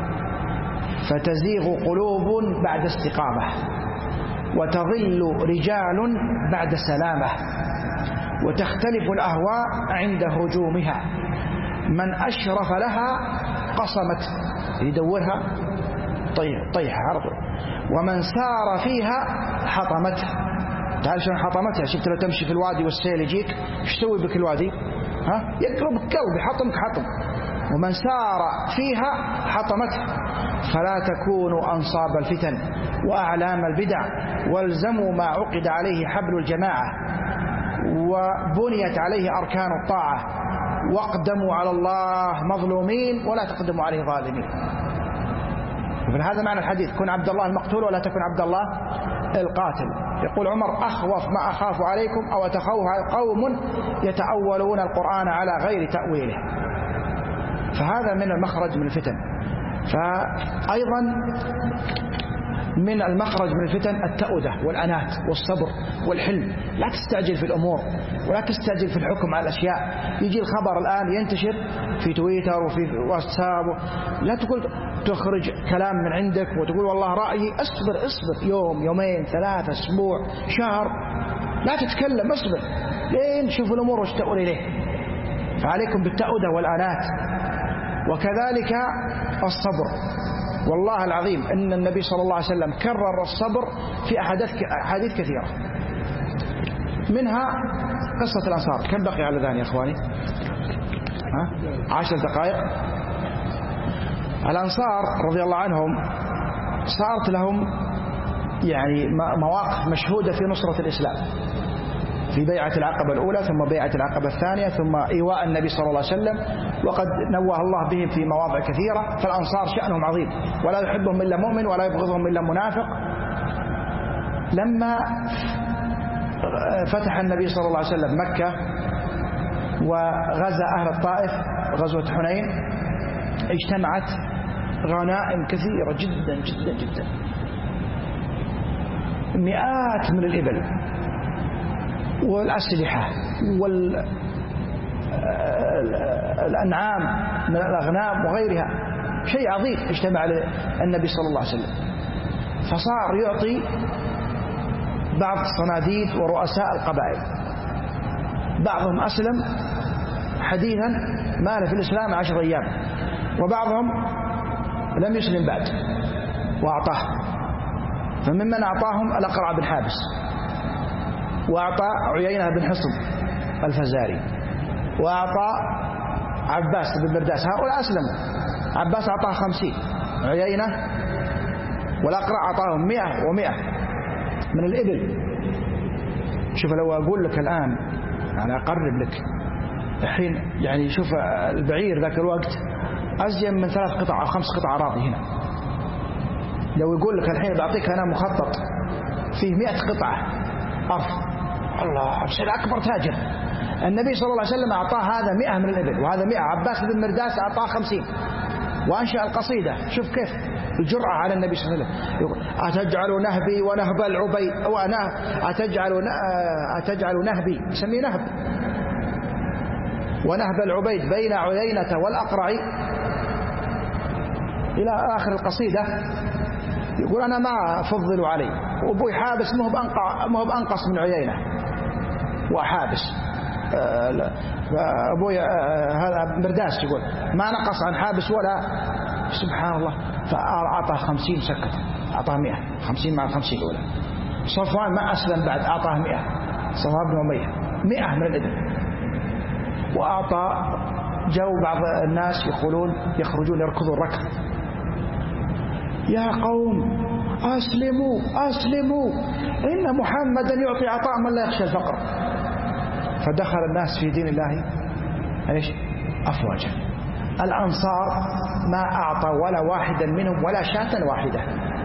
[SPEAKER 1] فتزيغ قلوب بعد استقامة، وتضل رجال بعد سلامة، وتختلف الأهواء عند هجومها. من أشرف لها قصمت، يدورها طيح طيح عرضه، ومن سار فيها حطمتها. تعال شلون حطمتها؟ شفت لو تمشي في الوادي والسيل يجيك ايش تسوي بك الوادي؟ ها يقلبك قلب يحطمك حطم. ومن سار فيها حطمتها. فلا تكونوا أنصاب الفتن وأعلام البدع، والزموا ما عقد عليه حبل الجماعة وبنيت عليه أركان الطاعة، واقدموا على الله مظلومين ولا تقدموا عليه ظالمين. هذا معنى الحديث: كن عبد الله المقتول ولا تكن عبد الله القاتل. يقول عمر: أخوف ما أخاف عليكم أو أتخوف قوم يتأولون القرآن على غير تأويله. فهذا من المخرج من الفتن. فأيضا من المخرج من الفتن التأودة والأنات والصبر والحلم. لا تستعجل في الأمور ولا تستعجل في الحكم على الأشياء. يجي الخبر الآن ينتشر في تويتر وفي واتساب، لا تقول تخرج كلام من عندك وتقول والله رأيي. اصبر اصبر يوم يومين ثلاثة أسبوع شهر، لا تتكلم، اصبر لين تشوف الأمور وش تؤول إليه. فعليكم بالتأودة والآنات. وكذلك الصبر. والله العظيم أن النبي صلى الله عليه وسلم كرر الصبر في أحاديث كثيرة، منها قصة الأنصار. كم بقي على ذلك يا أخواني؟ ها؟ عشر دقائق. الأنصار رضي الله عنهم صارت لهم يعني مواقف مشهودة في نصرة الإسلام، في بيعة العقبة الأولى، ثم بيعة العقبة الثانية، ثم إيواء النبي صلى الله عليه وسلم، وقد نوه الله بهم في مواضع كثيرة. فالأنصار شأنهم عظيم، ولا يحبهم إلا مؤمن ولا يبغضهم إلا منافق. لما فتح النبي صلى الله عليه وسلم مكة وغزا أهل الطائف غزوة حنين، اجتمعت غنائم كثيرة جدا جدا جدا، مئات من الإبل والأسلحة والأنعام من الأغنام وغيرها، شيء عظيم اجتمع النبي صلى الله عليه وسلم. فصار يعطي بعض الصناديد ورؤساء القبائل، بعضهم أسلم حديثا مال في الإسلام عشر أيام، وبعضهم لم يسلم بعد وأعطاه. فممن أعطاهم الأقرع بن حابس، وأعطى عيينة بن حصن الفزاري، وأعطى عباس بن برداس. هؤلاء أسلموا. عباس أعطاه خمسين، عيينة والأقرع أعطاهم مئة ومئة من الإبل. شوف لو أقول لك الآن، يعني أقرب لك الحين، يعني شوف البعير ذاك الوقت أزين من ثلاث قطع أو خمس قطع أراضي هنا. لو يقول لك الحين بعطيك أنا مخطط فيه مئة قطعة أرض، الله أبشر أكبر تاجر. النبي صلى الله عليه وسلم أعطاه هذا مئة من الإبل وهذا مئة. عباس بن مرداس أعطاه خمسين، وأنشأ القصيدة. شوف كيف الجرأة على النبي صلى الله عليه وسلم. أتجعل نهبي ونهب العبيد، أتجعل أتجعل نهبي، يسميه نهب، ونهب العبيد بين عيينة والأقرع إلى آخر القصيدة. يقول أنا ما أفضل علي، وأبوي حابس ما هو بأنقص من عيينة وحابس. أبوي هذا مرداس يقول ما نقص عن حابس ولا. سبحان الله. فأعطاه خمسين سكت، أعطاه مئة، خمسين مع الخمسين الأولى. صفوان ما أسلم بعد، أعطاه مئة، صفوان بن أمية مئة من الإبل. وأعطى جو بعض الناس يقولون يخرجون يركضوا الركض، يا قوم أسلموا أسلموا إن محمدا يعطي عطاء من لا يخشى الفقر. فدخل الناس في دين الله إيش أفواجا. الأنصار ما أعطى ولا واحدا منهم ولا شاة واحدة.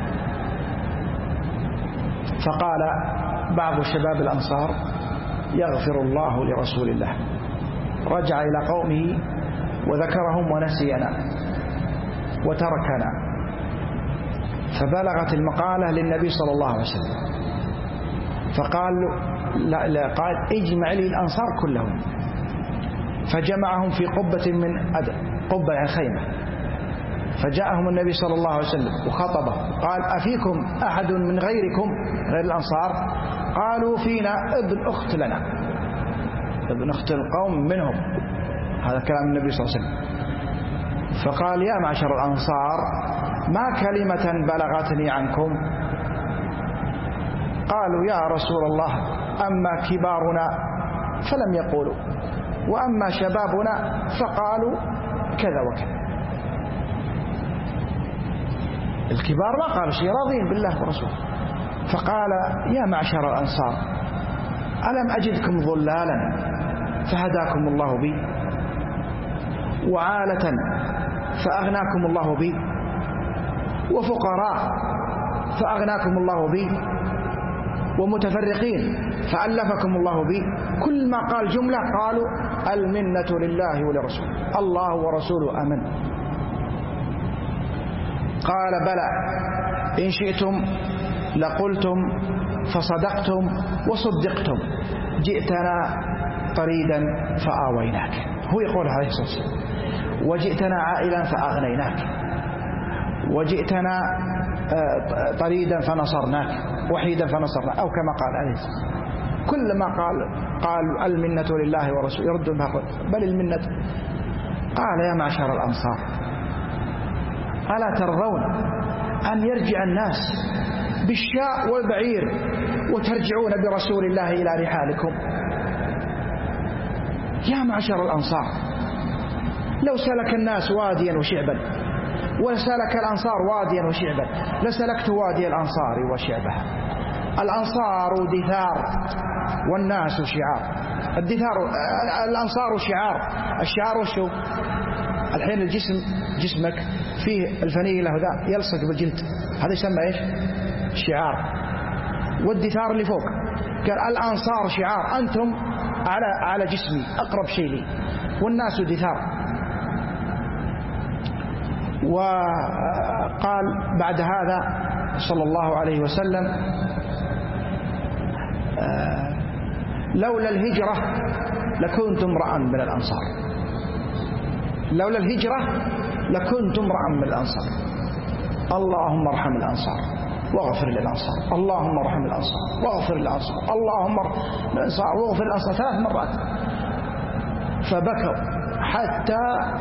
[SPEAKER 1] فقال بعض شباب الأنصار يغفر الله لرسول الله. رجع إلى قومه وذكرهم ونسينا وتركنا. فبلغت المقالة للنبي صلى الله عليه وسلم، فقال لا لا قال اجمع لي الأنصار كلهم. فجمعهم في قبة من قبة يعني خيمة. فجاءهم النبي صلى الله عليه وسلم وخطبه، قال أفيكم أحد من غيركم غير الأنصار؟ قالوا فينا ابن أخت لنا، ابن أخت القوم منهم. هذا كلام النبي صلى الله عليه وسلم. فقال يا معشر الأنصار ما كلمة بلغتني عنكم؟ قالوا يا رسول الله أما كبارنا فلم يقولوا، وأما شبابنا فقالوا كذا وكذا. الكبار ما قالوا شيء، راضين بالله ورسوله. فقال يا معشر الأنصار ألم أجدكم ضلالا فهداكم الله بي، وعالة فأغناكم الله بي، وفقراء فأغناكم الله بي، ومتفرقين فألفكم الله بي. كل ما قال جملة قالوا المنة لله ولرسوله، الله ورسوله أمن. قال بلى إن شئتم لقلتم فصدقتم وصدقتم، جئتنا طريدا فآويناك. هو يقول عليه الصلاة والسلام وجئتنا عائلا فأغنيناك، وجئتنا طريدا فنصرناك، وحيدا فنصرناك، أو كما قال عليه الصلاة والسلام. كل ما قال قال المنة لله ورسوله يرد بل المنة. قال يا معشر الأنصار ألا ترضون أن يرجع الناس بالشاء والبعير وترجعون برسول الله إلى رحالكم؟ يا معشر الأنصار، لو سلك الناس واديا وشعبا ولسلك الأنصار واديا وشعبا لسلكت وادي الأنصار وشعبها. الأنصار دثار والناس شعار. الدثار الأنصار شعار. الشعار وشو؟ الحين الجسم جسمك فيه الفنيلة وذا يلصق بالجلد، هذا يسمى ايش؟ شعار. والدثار اللي فوق قال الأنصار شعار، أنتم على على جسمي أقرب شيء لي، والناس دثار. وقال بعد هذا صلى الله عليه وسلم لولا الهجرة لكنت امرأ من الأنصار. لولا الهجرة لكنت امرأ من الأنصار. اللهم ارحم الأنصار واغفر للأنصار، اللهم ارحم الأنصار واغفر للأنصار، اللهم ارحم الأنصار واغفر للأنصار ثلاث مرات. فبكوا حتى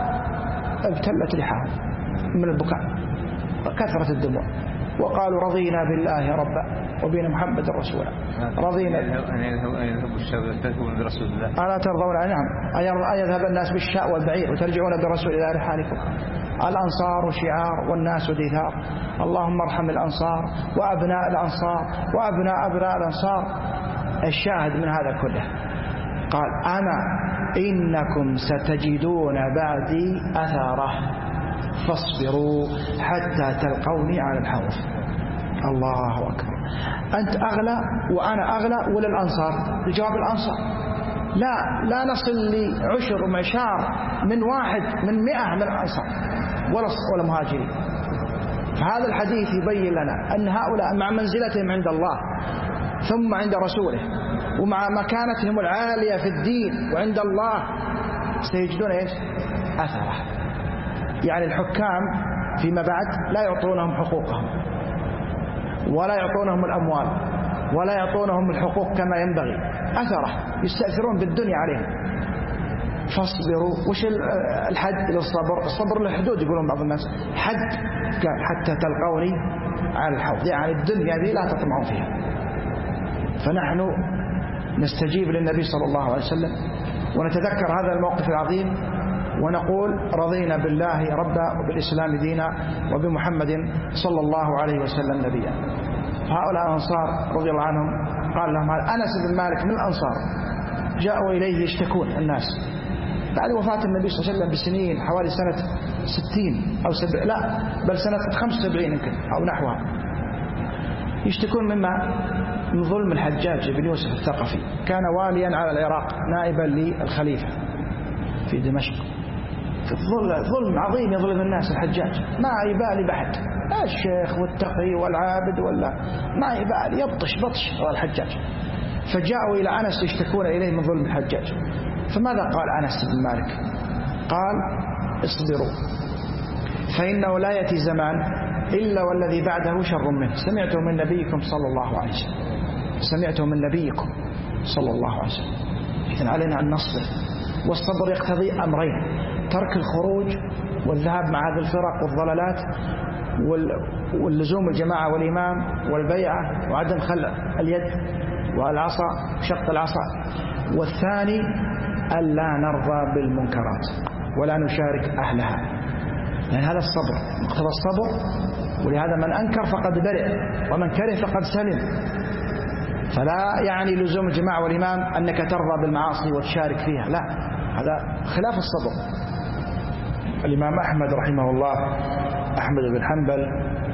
[SPEAKER 1] ابتلت لحاهم من البكاء، كثرة الدموع، وقالوا رضينا بالله ربا وبين محمد رسولا. رضينا
[SPEAKER 2] أن يذهب الشاء وترجعون برسول الله.
[SPEAKER 1] ألا ترضون؟ نعم، أن يذهب الناس بالشاء والبعير وترجعون برسول إلى رحالكم. الأنصار شعار والناس دثار. اللهم ارحم الأنصار وأبناء الأنصار وأبناء أبناء الأنصار. الشاهد من هذا كله قال أما إنكم ستجدون بعدي أثاره فاصبروا حتى تلقوني على الحوض. الله أكبر. أنت أغلى وأنا أغلى ولا الأنصار؟ الجواب الأنصار. لا لا نصل لعشر ومعشار من واحد من مئة من الأنصار ولا ولا مهاجرين. فهذا الحديث يبين لنا أن هؤلاء مع منزلتهم عند الله ثم عند رسوله ومع مكانتهم العالية في الدين وعند الله سيجدون إيش؟ أثره. يعني الحكام فيما بعد لا يعطونهم حقوقهم ولا يعطونهم الأموال ولا يعطونهم الحقوق كما ينبغي، أثره يستأثرون بالدنيا عليهم. فاصبروا. وش الحد للصبر؟ الصبر للحدود يقولون بعض الناس، حد حتى تلقوني على الحوض، يعني الدنيا ذي لا تطمعون فيها. فنحن نستجيب للنبي صلى الله عليه وسلم ونتذكر هذا الموقف العظيم ونقول رضينا بالله ربا وبالإسلام دينا وبمحمد صلى الله عليه وسلم نبيا. هؤلاء الأنصار رضي الله عنهم قال لهم أنس بن مالك من الأنصار جاءوا إليه يشتكون الناس بعد وفاة النبي صلى الله عليه وسلم بسنين، حوالي سنة ستين أو سبع لا بل سنة خمس وسبعين يمكن أو نحوها، يشتكون مما من ظلم الحجاج بن يوسف الثقفي. كان واليا على العراق نائبا للخليفة في دمشق. ظلم عظيم يظلم الناس الحجاج، ما يبالي بحد، الشيخ والتقي والعابد ولا ما يبالي، يبطش بطش هو الحجاج. فجاءوا إلى أنس يشتكون إليه من ظلم الحجاج. فماذا قال أنس بن مالك؟ قال اصبروا فإنه لا يأتي زمان إلا والذي بعده شر منه. سمعته من نبيكم صلى الله عليه وسلم، سمعته من نبيكم صلى الله عليه وسلم. إذن علينا أن نصبر، والصبر يقتضي أمرين: ترك الخروج والذهاب مع هذه الفرق والضلالات واللزوم الجماعة والإمام والبيعة وعدم خلع اليد والعصا شق العصا، والثاني ألا نرضى بالمنكرات ولا نشارك أهلها، لأن هذا الصبر مقتضى الصبر. ولهذا من أنكر فقد برئ ومن كره فقد سلم. فلا يعني لزوم الجماعة والإمام أنك ترضى بالمعاصي وتشارك فيها، لا، هذا خلاف الصبر. الإمام أحمد رحمه الله، أحمد بن حنبل،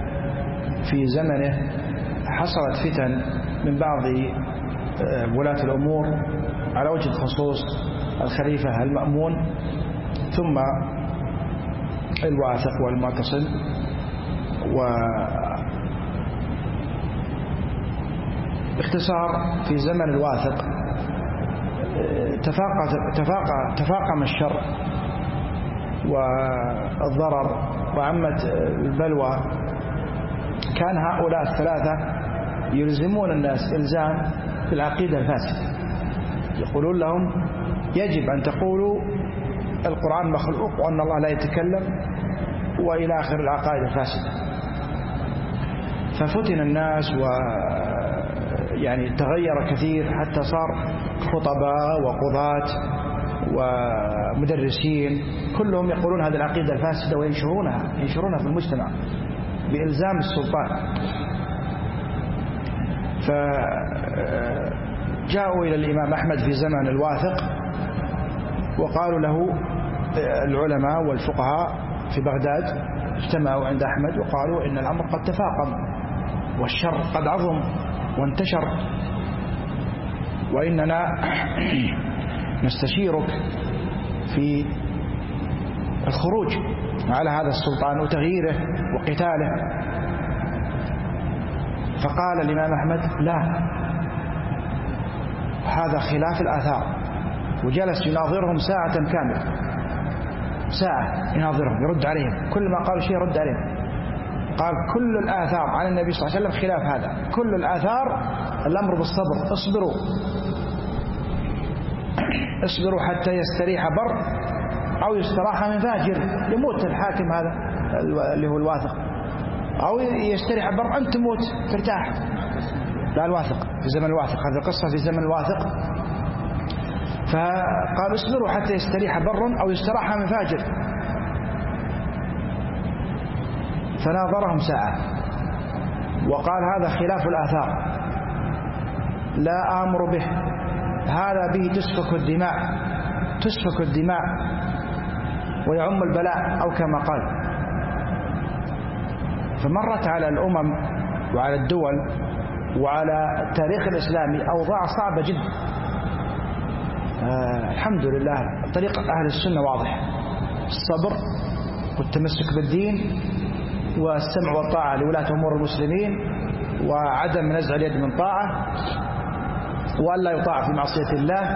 [SPEAKER 1] في زمنه حصلت فتن من بعض ولاة الأمور، على وجه الخصوص الخليفة المأمون ثم الواثق والمعتصم. واختصار في زمن الواثق تفاقم تفاقم تفاقم الشر والضرر وعمت البلوى. كان هؤلاء الثلاثة يلزمون الناس إلزام بالعقيدة الفاسدة، يقولون لهم يجب أن تقولوا القرآن مخلوق وأن الله لا يتكلم وإلى آخر العقائد الفاسدة. ففتن الناس و يعني تغير كثير حتى صار خطباء وقضاة ومدرسين كلهم يقولون هذه العقيدة الفاسدة وينشرونها ينشرونها في المجتمع بإلزام السلطان. فجاءوا إلى الإمام أحمد في زمن الواثق وقالوا له العلماء والفقهاء في بغداد اجتمعوا عند أحمد وقالوا إن الأمر قد تفاقم والشر قد عظم وانتشر، وإننا نستشيرك في الخروج على هذا السلطان وتغييره وقتاله. فقال الإمام أحمد لا، هذا خلاف الآثار، وجلس يناظرهم ساعة كاملة، ساعة يناظرهم يرد عليهم، كل ما قالوا شيء يرد عليهم. قال كل الآثار عن النبي صلى الله عليه وسلم خلاف هذا، كل الآثار الأمر بالصبر، اصبروا اصبروا حتى يستريح بر أو يستراح من فاجر، يموت الحاكم هذا اللي هو الواثق، أو يستريح بر أنت تموت ترتاح. لا الواثق في زمن الواثق، هذه القصة في زمن الواثق. فقال اصبروا حتى يستريح بر أو يستراح من فاجر. فناظرهم ساعة وقال هذا خلاف الآثار، لا آمر به، هذا به تسفك الدماء تسفك الدماء ويعم البلاء أو كما قال. فمرت على الأمم وعلى الدول وعلى التاريخ الإسلامي أوضاع صعبة جدا. آه الحمد لله طريق أهل السنة واضح، الصبر والتمسك بالدين والسمع والطاعة لولاة أمور المسلمين وعدم نزع اليد من طاعة وألا يطاع في معصية الله،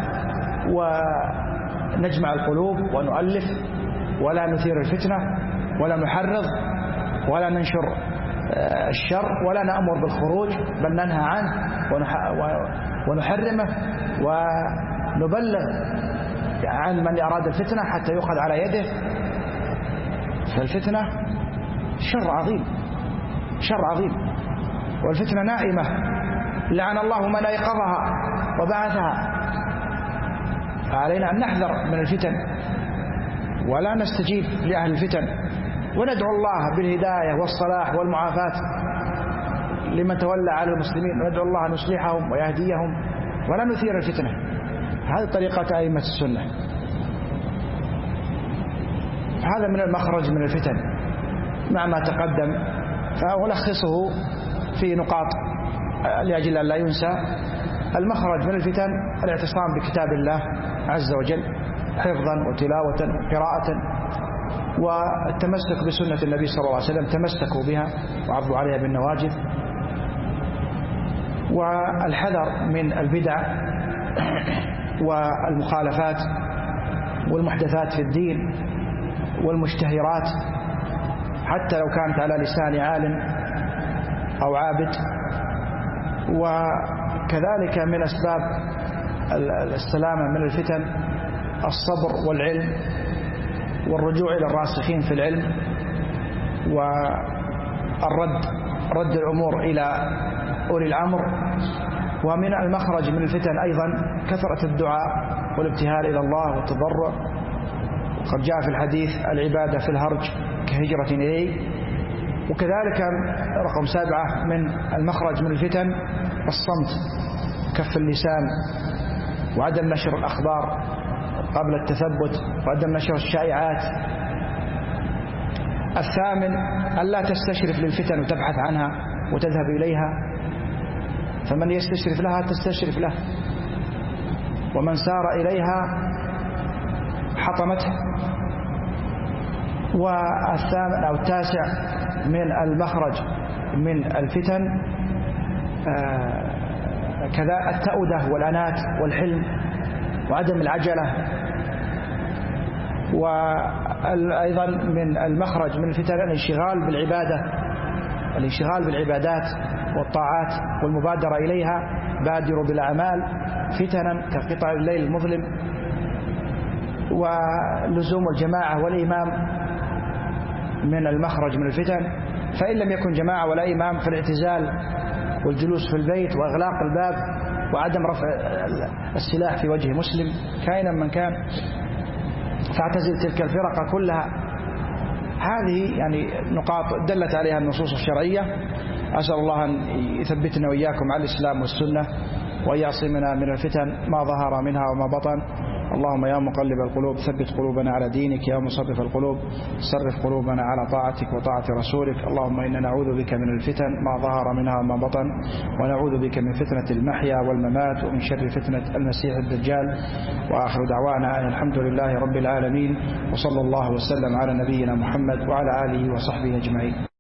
[SPEAKER 1] ونجمع القلوب ونؤلف ولا نثير الفتنة ولا نحرض ولا ننشر الشر ولا نأمر بالخروج بل ننهى عنه ونحرمه ونبلغ عن من أراد الفتنة حتى يؤخذ على يده. فالفتنة شر عظيم، شر عظيم، والفتنة نائمة لعن الله من أيقظها وبعثها. فعلينا أن نحذر من الفتن ولا نستجيب لأهل الفتن، وندعو الله بالهداية والصلاح والمعافاة لمن تولى على المسلمين، وندعو الله أن يصلحهم ويهديهم ولا نثير الفتنة. هذه طريقة أئمة السنة. هذا من المخرج من الفتن مع ما تقدم، فألخصه في نقاط لأجل أن لا ينسى. المخرج من الفتن الاعتصام بكتاب الله عز وجل حفظا وتلاوة وقراءة، والتمسك بسنة النبي صلى الله عليه وسلم، تمسكوا بها وعضوا عليها بالنواجذ، والحذر من البدع والمخالفات والمحدثات في الدين والمشتهرات حتى لو كانت على لسان عالم أو عابد. وكذلك من أسباب السلامة من الفتن الصبر والعلم والرجوع إلى الراسخين في العلم، والرد رد الأمور إلى أولي الأمر. ومن المخرج من الفتن أيضا كثرة الدعاء والابتهال إلى الله والتضرع، وقد جاء في الحديث العبادة في الهرج كهجرة إليه. وكذلك رقم سبعة من المخرج من الفتن الصمت، كف اللسان وعدم نشر الأخبار قبل التثبت وعدم نشر الشائعات. الثامن ألا تستشرف للفتن وتبحث عنها وتذهب إليها، فمن يستشرف لها تستشرف له، ومن سار إليها حطمته. والثامن أو التاسع من المخرج من الفتن كذا التأودة والعنات والحلم وعدم العجلة. وأيضا من المخرج من الفتن الانشغال بالعبادة، الانشغال بالعبادات والطاعات والمبادرة إليها. بادروا بالأعمال فتنا كقطع الليل المظلم، ولزوم الجماعة والإمام من المخرج من الفتن، فإن لم يكن جماعة ولا إمام فالاعتزال والجلوس في البيت وإغلاق الباب وعدم رفع السلاح في وجه مسلم كائنا من كان، فاعتزل تلك الفرق كلها. هذه يعني نقاط دلت عليها النصوص الشرعية. أسأل الله أن يثبتنا وإياكم على الإسلام والسنة، وأن يعصمنا من الفتن ما ظهر منها وما بطن. اللهم يا مقلب القلوب ثبت قلوبنا على دينك، يا مصرف القلوب صرف قلوبنا على طاعتك وطاعة رسولك. اللهم إنا نعوذ بك من الفتن ما ظهر منها وما بطن، ونعوذ بك من فتنة المحيا والممات، ومن شر فتنة المسيح الدجال. وآخر دعوانا أن الحمد لله رب العالمين، وصلى الله وسلم على نبينا محمد وعلى آله وصحبه أجمعين.